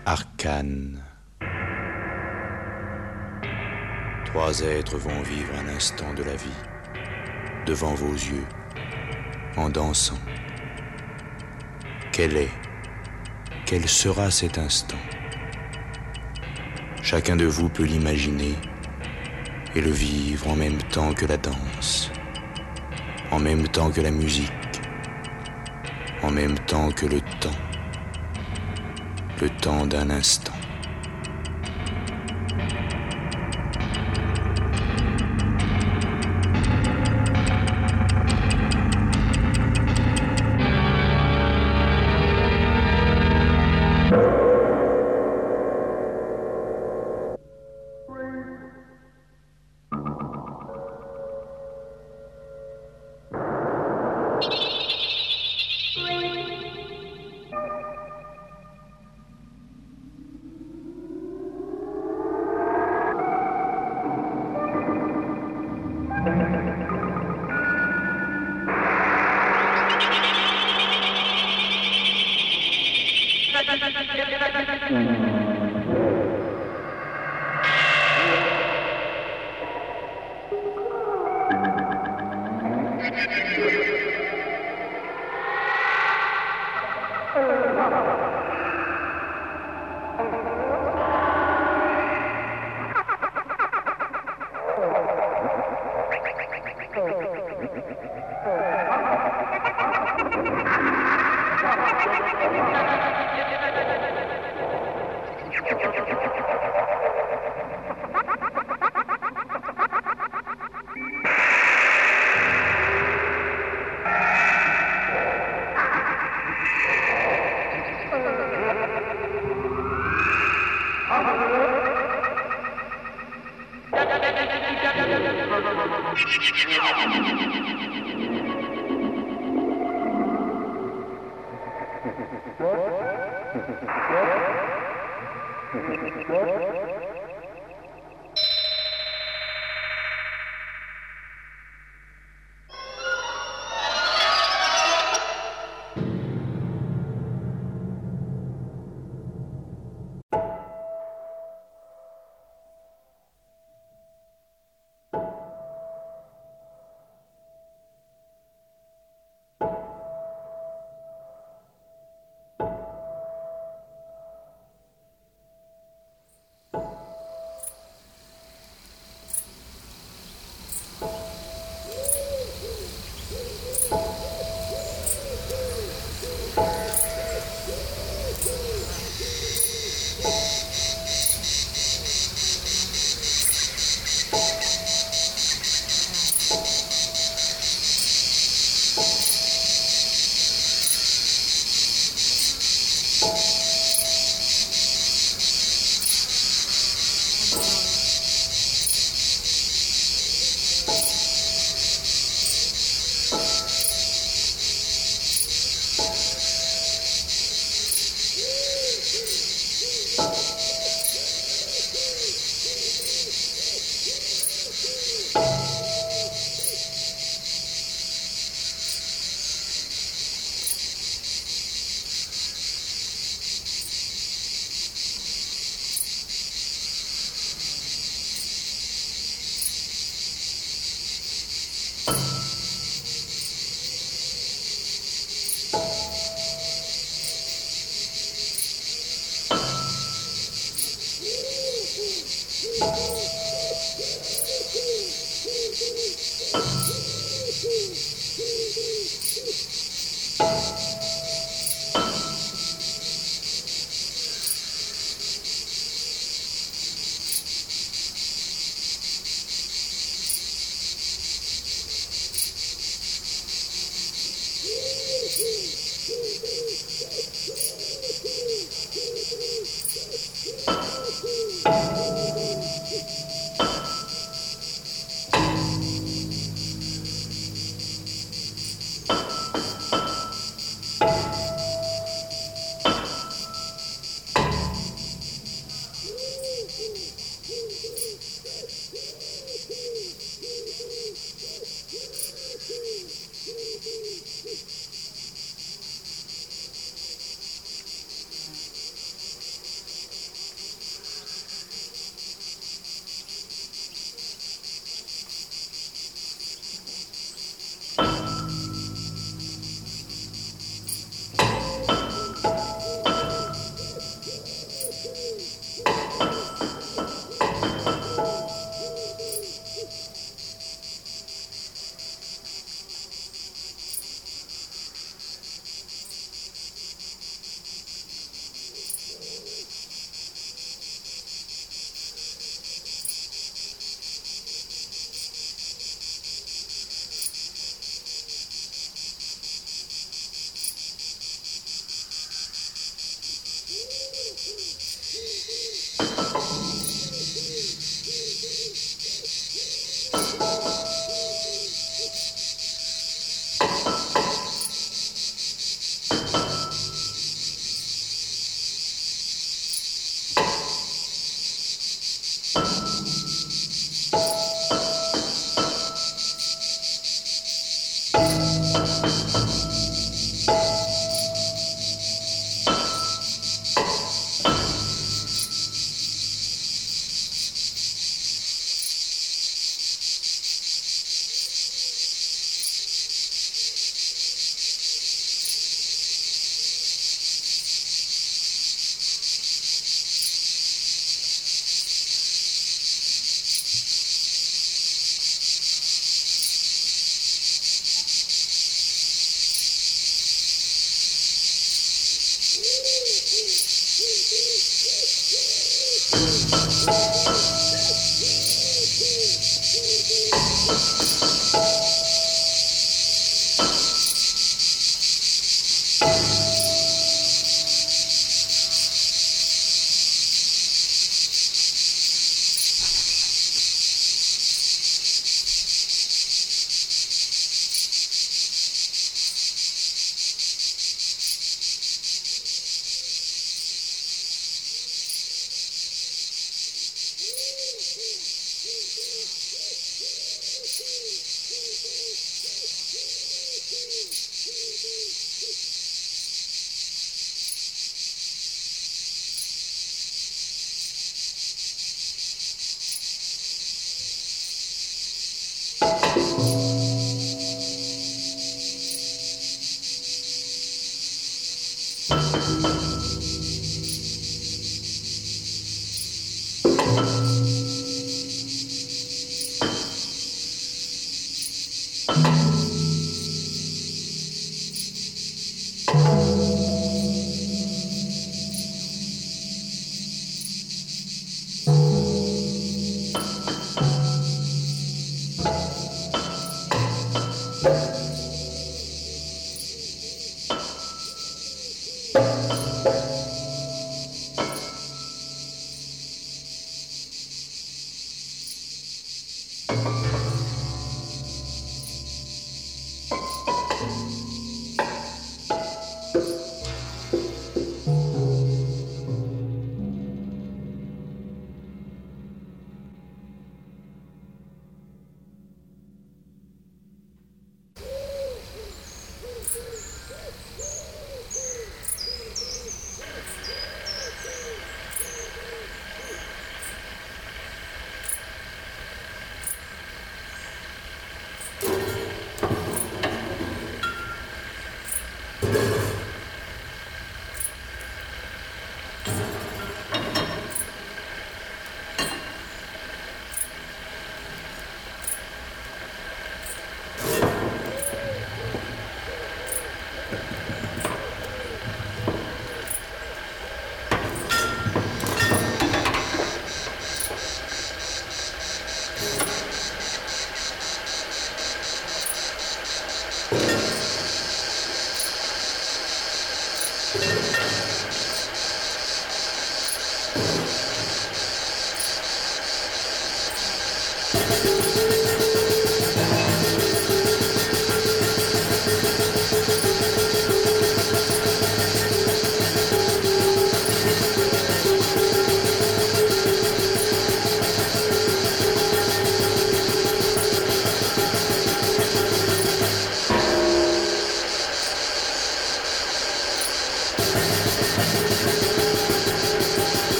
Arcane. Trois êtres vont vivre un instant de la vie, devant vos yeux, en dansant. Quel sera cet instant? Chacun de vous peut l'imaginer et le vivre en même temps que la danse, en même temps que la musique, en même temps que le temps d'un instant.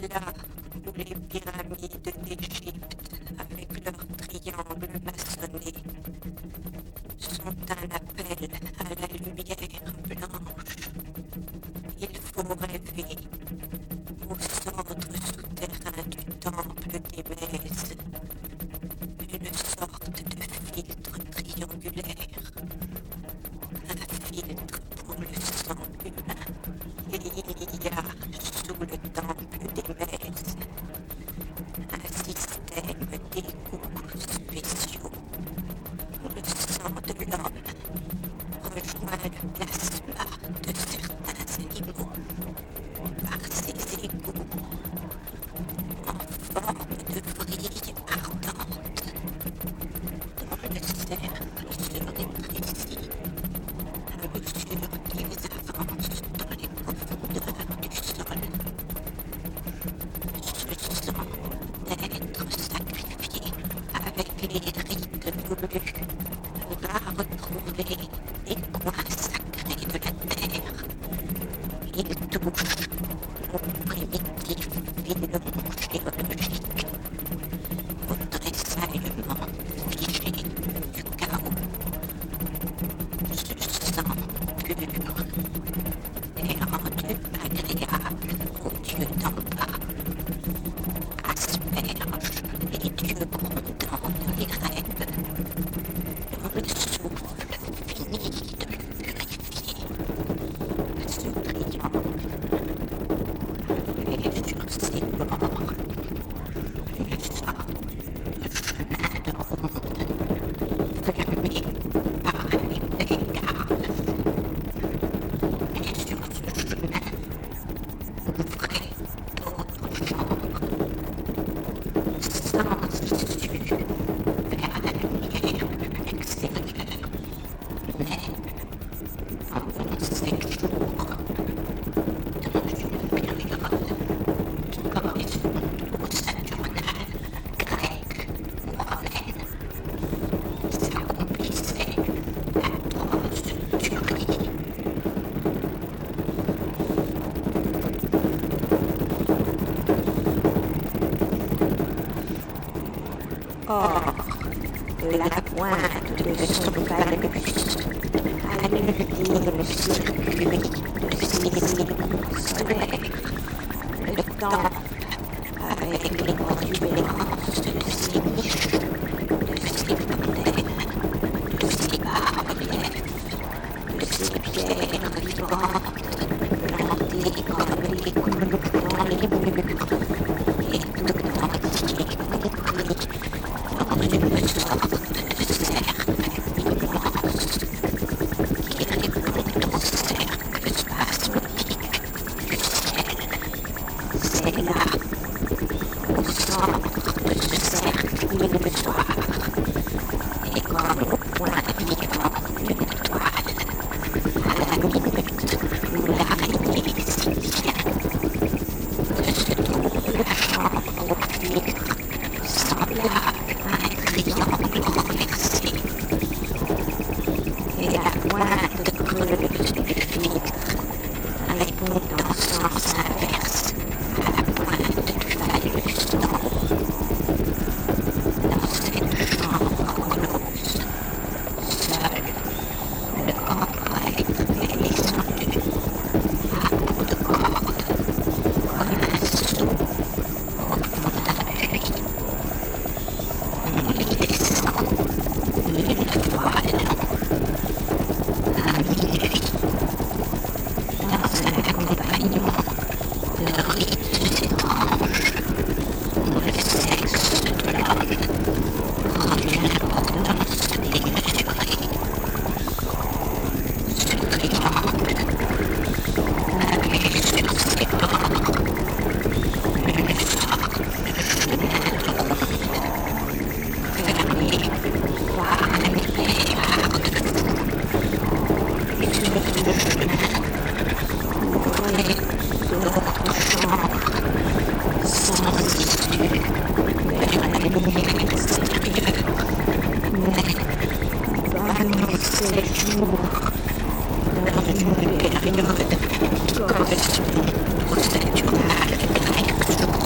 là où les pyramides d'Égypte, avec leurs triangles maçonnés, sont un appel à la lumière blanche. Il faut rêver au centre souterrain du temple d'Émès, une sorte de filtre triangulaire, un filtre pour le sang humain. Et il y a, sous le temple d'Émès, un système d'égouts spéciaux. Le sang de l'homme rejoint le plasma de certains animaux par ces égouts en forme de vrille ardente dont le cercle se rétrécit à mesure qu'ils avancent dans les profondeurs du sol. Ce sang d'être sacrifié avec les rites voulus va retrouver les coins sacrés de la terre. Il touche au primitif filon géologique, au tressaillement figé du chaos. Ce sang pur est rendu agréable aux dieux d'en bas. Asperge les dieux grondants de les rêves, dont le souffle finit de le purifier. Ce triangle avait sur ses bords une sorte de chemin de ronde fermé par un épais garde. Et sur ce chemin ouvrait d'autres chambres, sans issue vers la lumière extérieure, mais pendant 7 jours, dans une période qui correspond au Saturnal grec ou romaine, s'accomplissait d'atroces tueries. Or, de la pointe de son phallus à l'ultime circuit de ses égouts solaires, le temple, avec les protubérances de ses niches, de ses fontaines, de ses bas-reliefs, de ses pierres vibrantes, plantées comme les clous dans les murs, et tout entier compris dans une sorte de cercle immense qui répond au cercle spasmodique du ciel. C'est là, au centre de ce cercle illusoire, et comme au point vivant d'une toile, à la minute où l'araignée s'y tient, que se trouve la chambre au filtre, semblable à un triangle renversé. Et la pointe creuse du filtre répond en sens inverse à la pointe du phallus d'en haut. Dans cette chambre close, seul le grand prêtre est descendu à bout de corde, comme un sou au fond d'un puits. On y descend une fois l'an, à minuit, dans un accompagnement de rites étranges, où le sexe de l'homme prend une importance démesurée. Ce triangle avait sur ses bords une sorte de chemin de ronde, fermé par un épais garde fou. Et sur ce chemin ouvrait d'autres chambres sans issue vers la lumière extérieure, mais pendant 7 jours, dans une période qui correspond au Saturnal grec.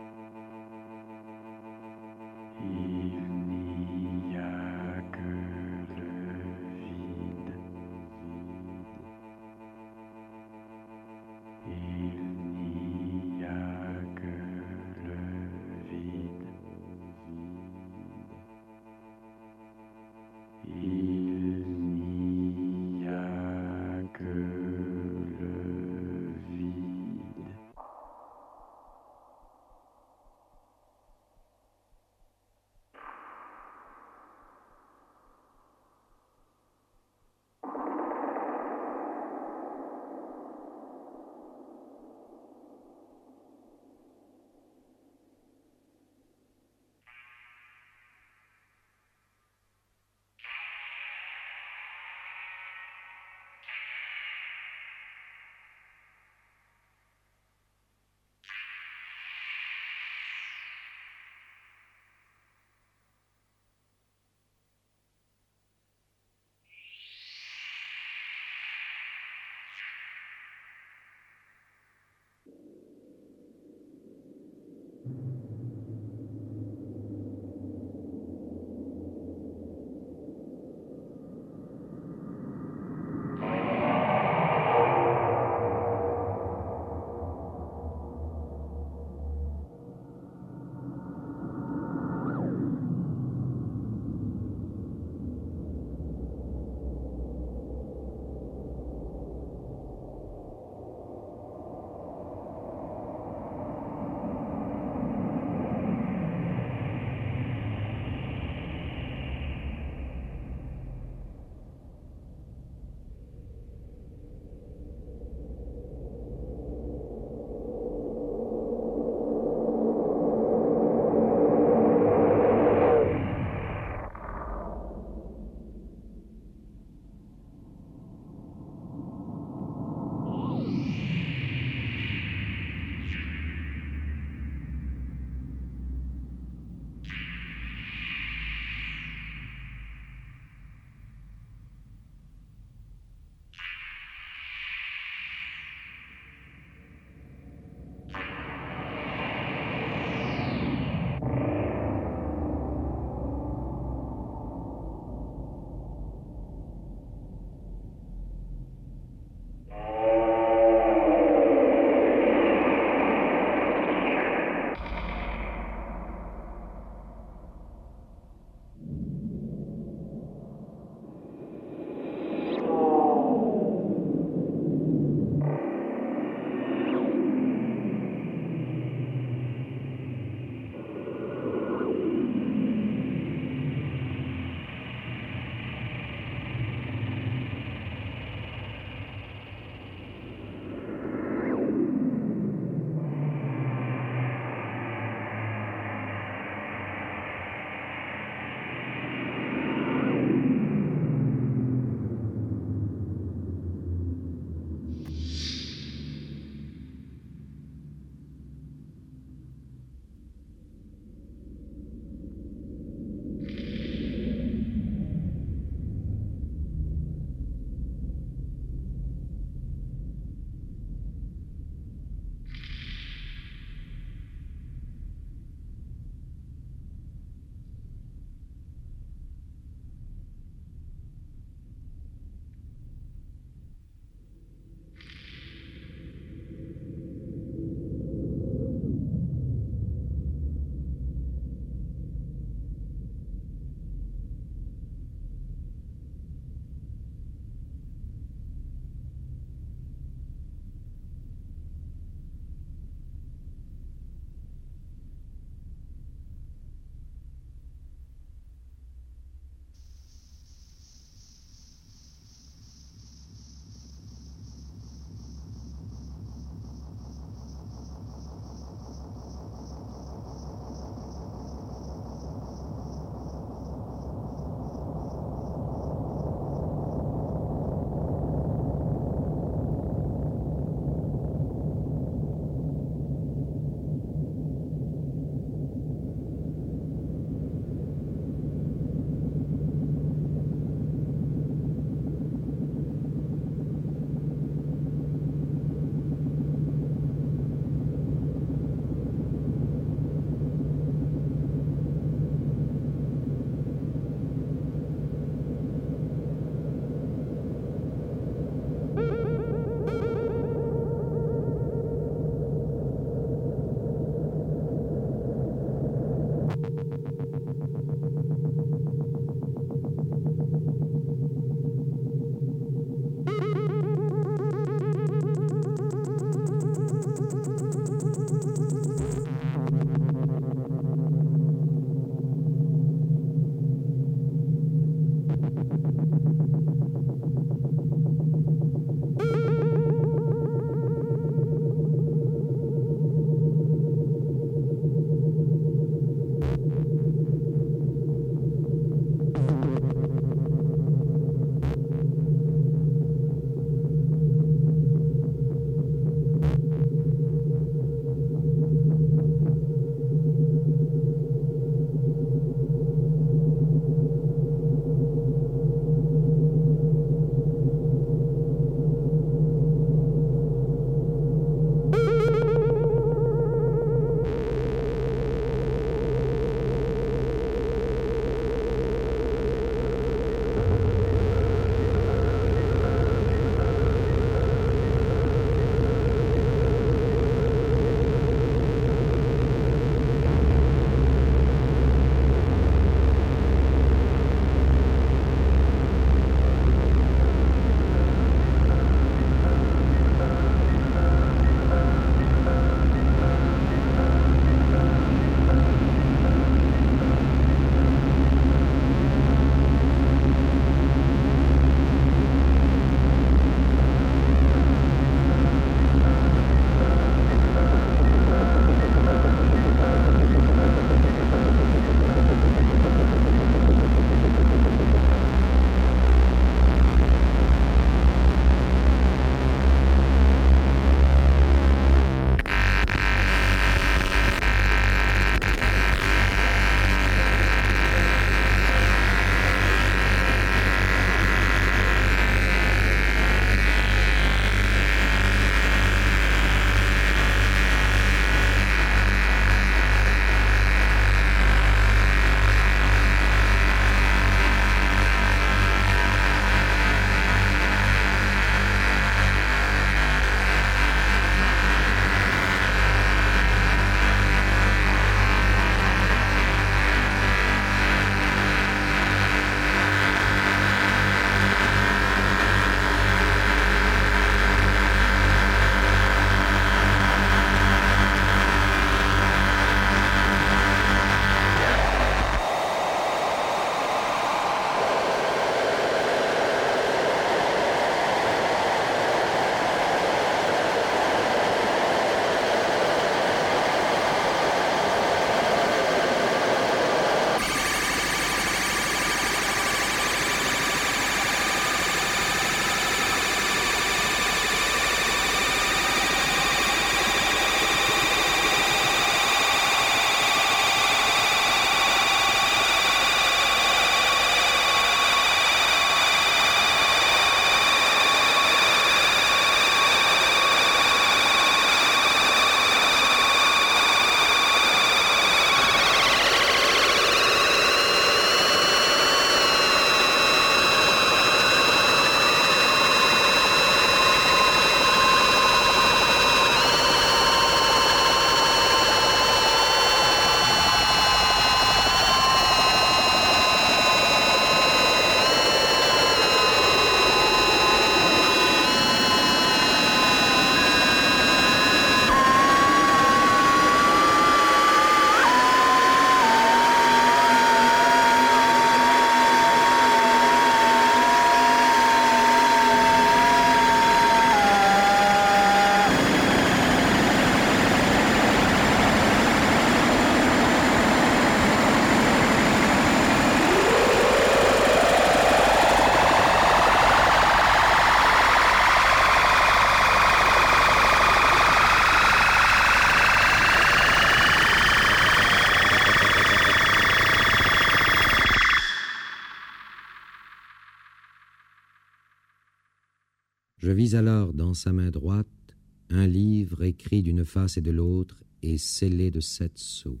Je vis alors dans sa main droite un livre écrit d'une face et de l'autre et scellé de 7 sceaux.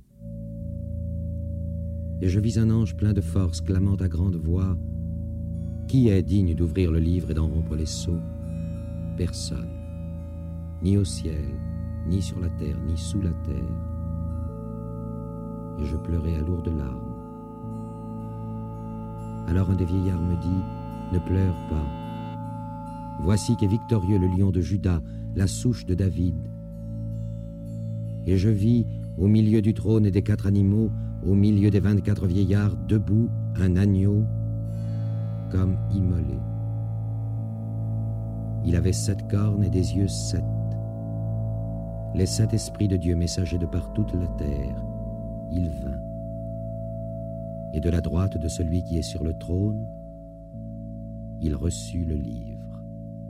Et je vis un ange plein de force clamant à grande voix « Qui est digne d'ouvrir le livre et d'en rompre les sceaux ?» Personne, ni au ciel, ni sur la terre, ni sous la terre. Et je pleurai à lourdes larmes. Alors un des vieillards me dit « Ne pleure pas. Voici qu'est victorieux le lion de Juda, la souche de David. » Et je vis, au milieu du trône et des 4 animaux, au milieu des 24 vieillards, debout, un agneau, comme immolé. Il avait 7 cornes et des yeux 7. Les 7 esprits de Dieu messagers de par toute la terre. Il vint. Et de la droite de celui qui est sur le trône, il reçut le livre.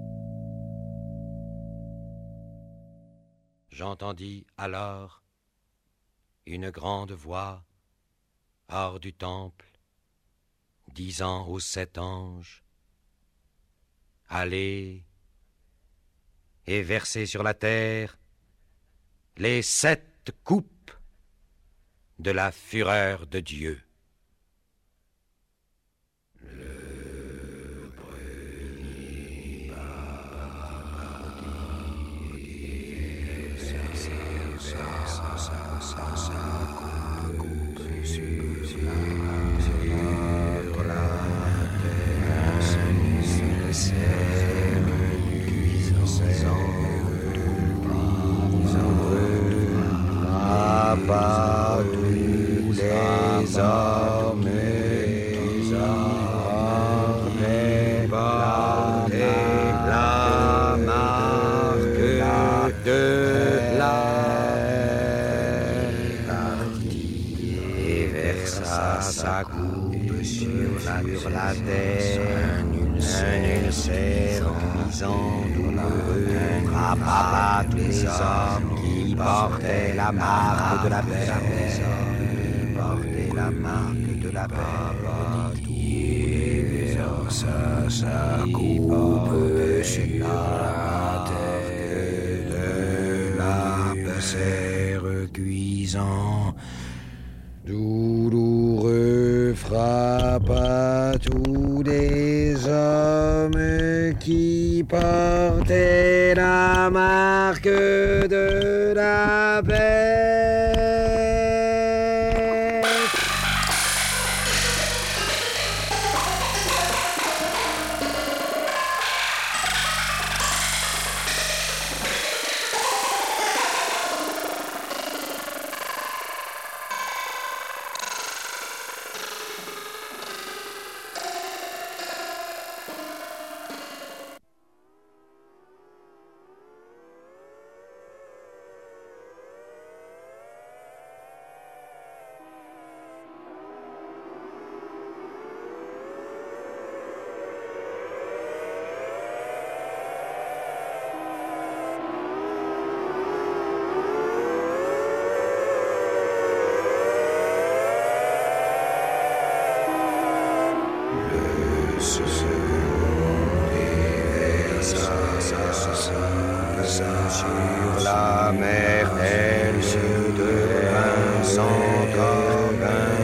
J'entendis alors une grande voix hors du temple, disant aux 7 anges, « Allez et versez sur la terre les 7 coupes de la fureur de Dieu. »
Pas tous les hommes la marque de la partie et versa sa coupe sur la terre, un ulcère luisant douloureux frappa tous les hommes qui portaient la marque de la peste, portaient la marque de la peste, et versa sa coupe sur la terre de la peste cuisant. Douloureux frappa tous les hommes qui portaient la marque de la peste. Sur la mer, elle se devint sans corps,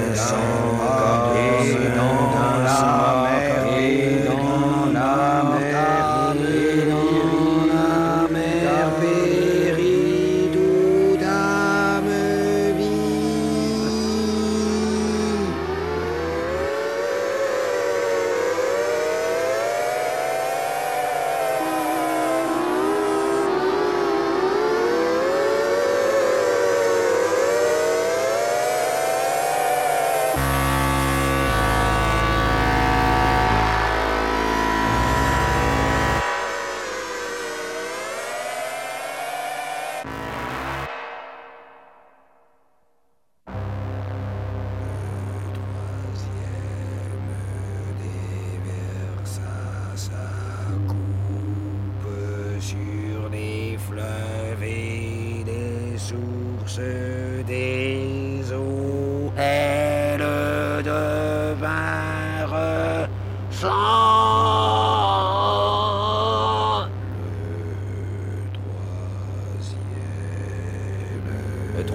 et dans la mer, et dans la mer, périt toute âme vive.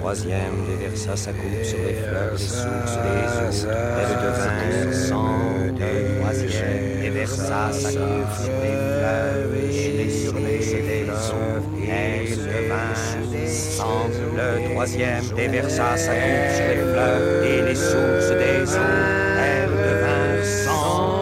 troisième déversa sa coupe sur les fleuves des sources des eaux. Elle devint sang. Le troisième déversa sa coupe sur les fleuves et les sources des eaux. Elle devint sang. Le troisième déversa sa coupe sur les fleuves et les sources des eaux. Elle devint sang.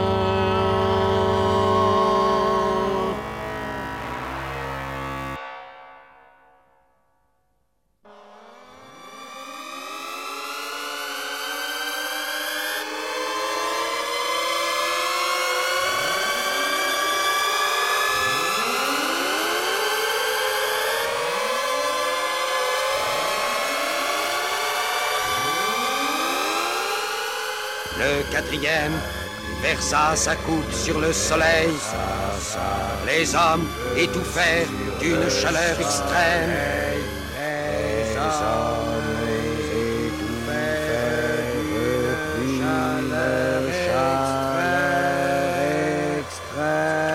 Le quatrième versa sa coupe sur le soleil. Les hommes étouffèrent d'une chaleur extrême. Les hommes étouffèrent d'une chaleur extrême.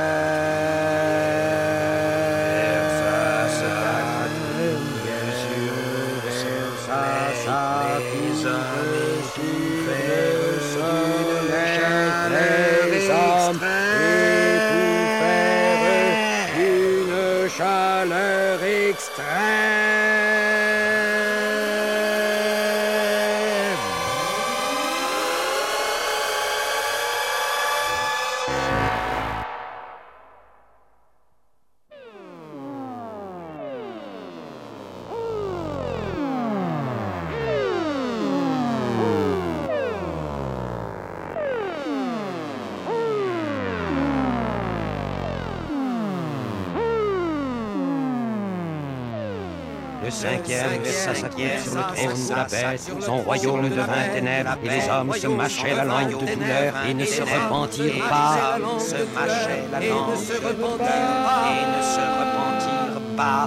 Chaleur extrême. Le cinquième versa sa coupe sur le trône de la bête. Son royaume devint ténèbres et les hommes se mâchaient la langue de douleur et ne se repentirent pas. Se mâchaient la langue et ne se repentirent pas.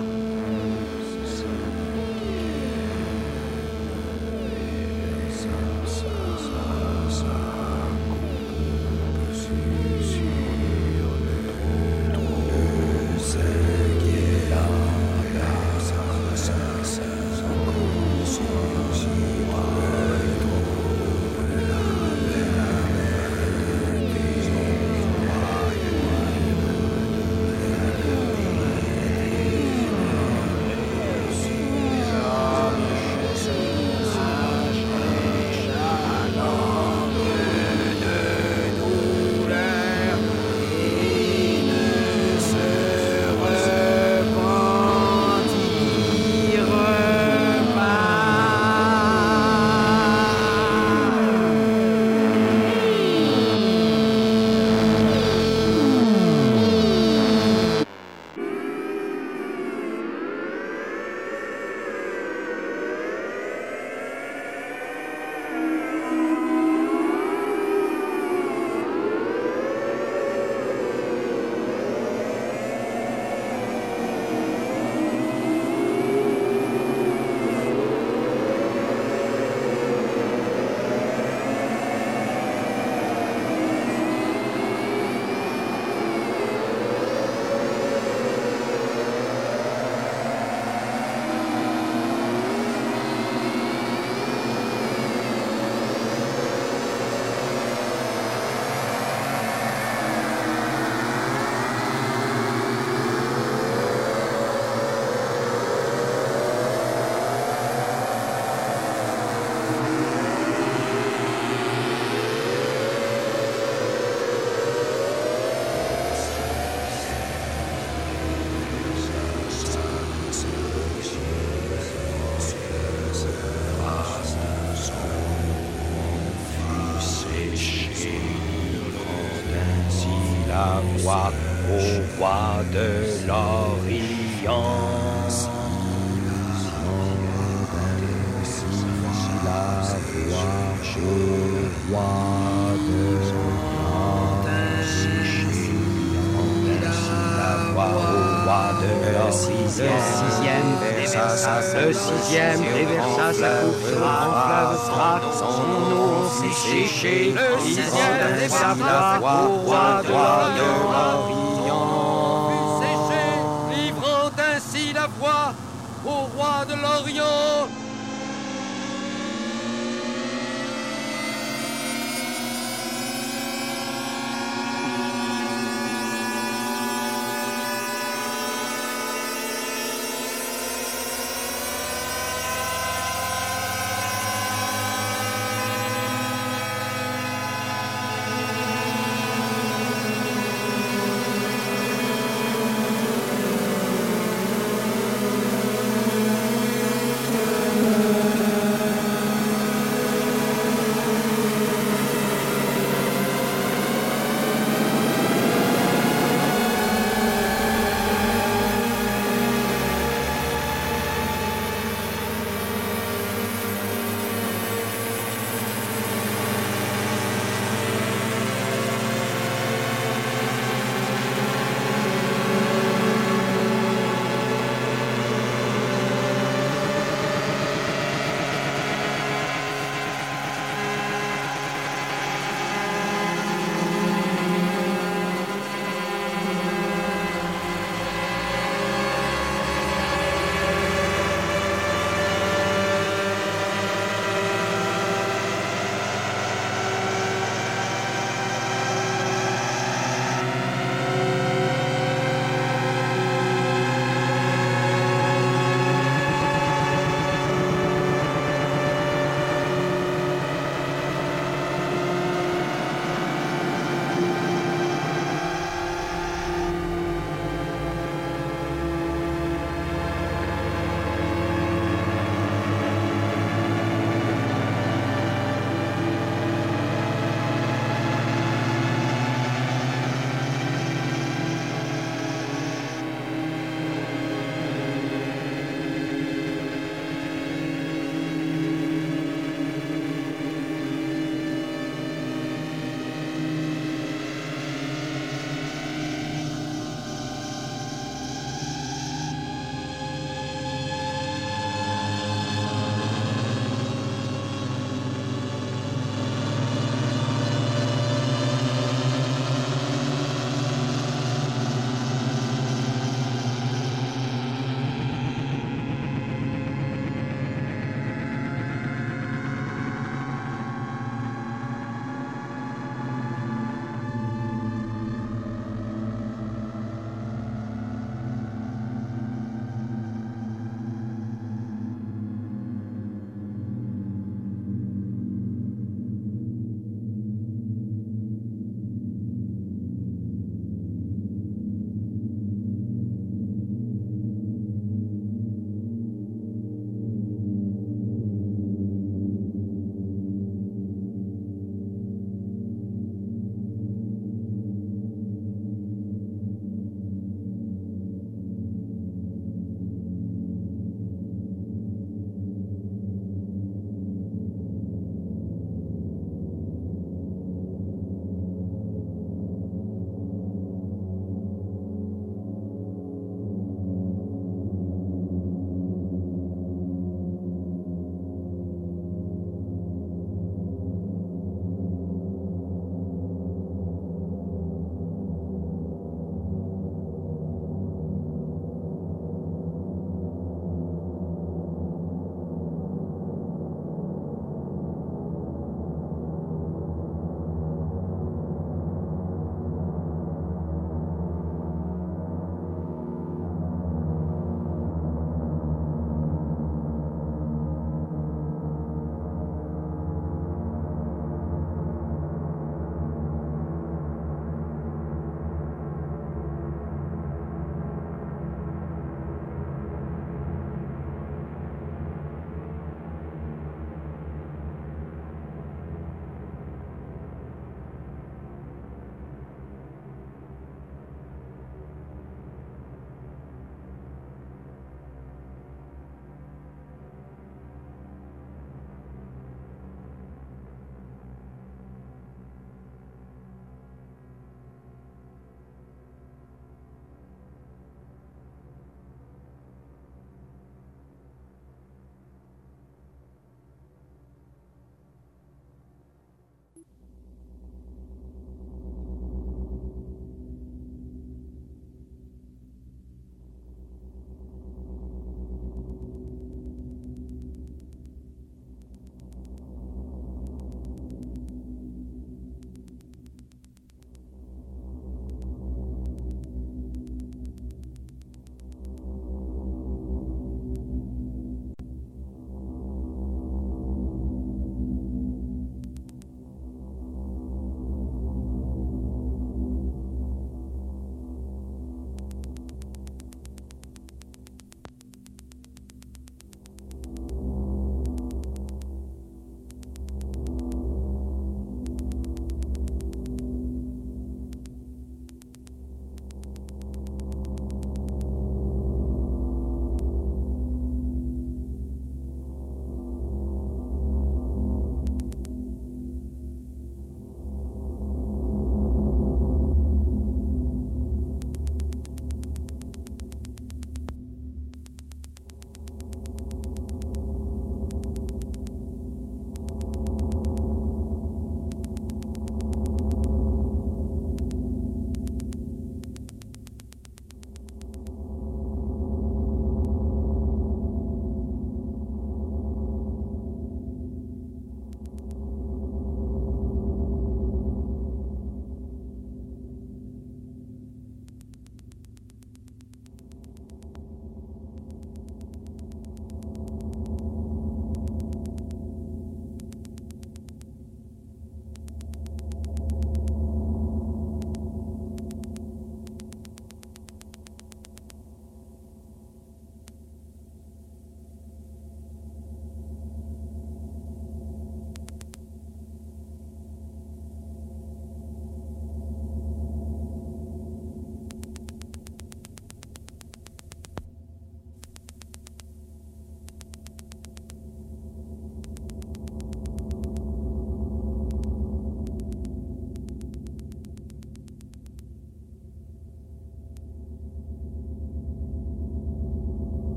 la voix au roi de l'Orient. Le sixième déversa sa coupe sur un fleuve Thrac, son eau s'est séchée. Le sixième déversa la voix au roi de l'Orient.
Livrant ainsi la voix au roi de l'Orient.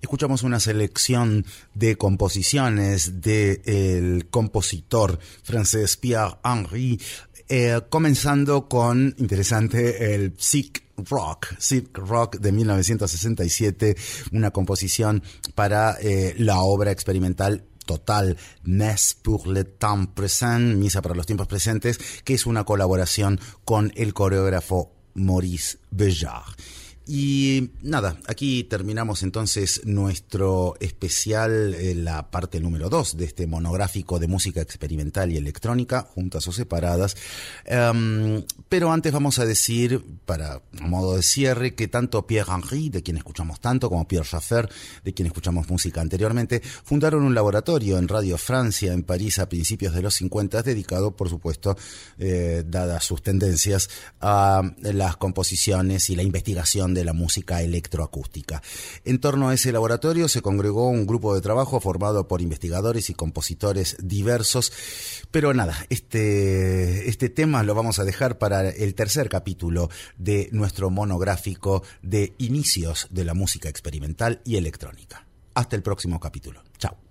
Escuchamos una selección de composiciones del compositor francés Pierre Henry, comenzando con, interesante, el Sick Rock de 1967, una composición para la obra experimental Total, Messe pour le temps présent, Misa para los tiempos presentes, que es una colaboración con el coreógrafo Maurice Béjart. Y nada, aquí terminamos entonces nuestro especial, la parte número 2 de este monográfico de música experimental y electrónica, juntas o separadas. Pero antes vamos a decir, para a modo de cierre, que tanto Pierre Henry, de quien escuchamos tanto, como Pierre Schaeffer, de quien escuchamos música anteriormente, fundaron un laboratorio en Radio Francia, en París, a principios de los 50, dedicado, por supuesto, dadas sus tendencias, a las composiciones y la investigación de la música electroacústica. En torno a ese laboratorio se congregó un grupo de trabajo formado por investigadores y compositores diversos, pero nada, este tema lo vamos a dejar para el tercer capítulo de nuestro monográfico de inicios de la música experimental y electrónica. Hasta el próximo capítulo. Chao.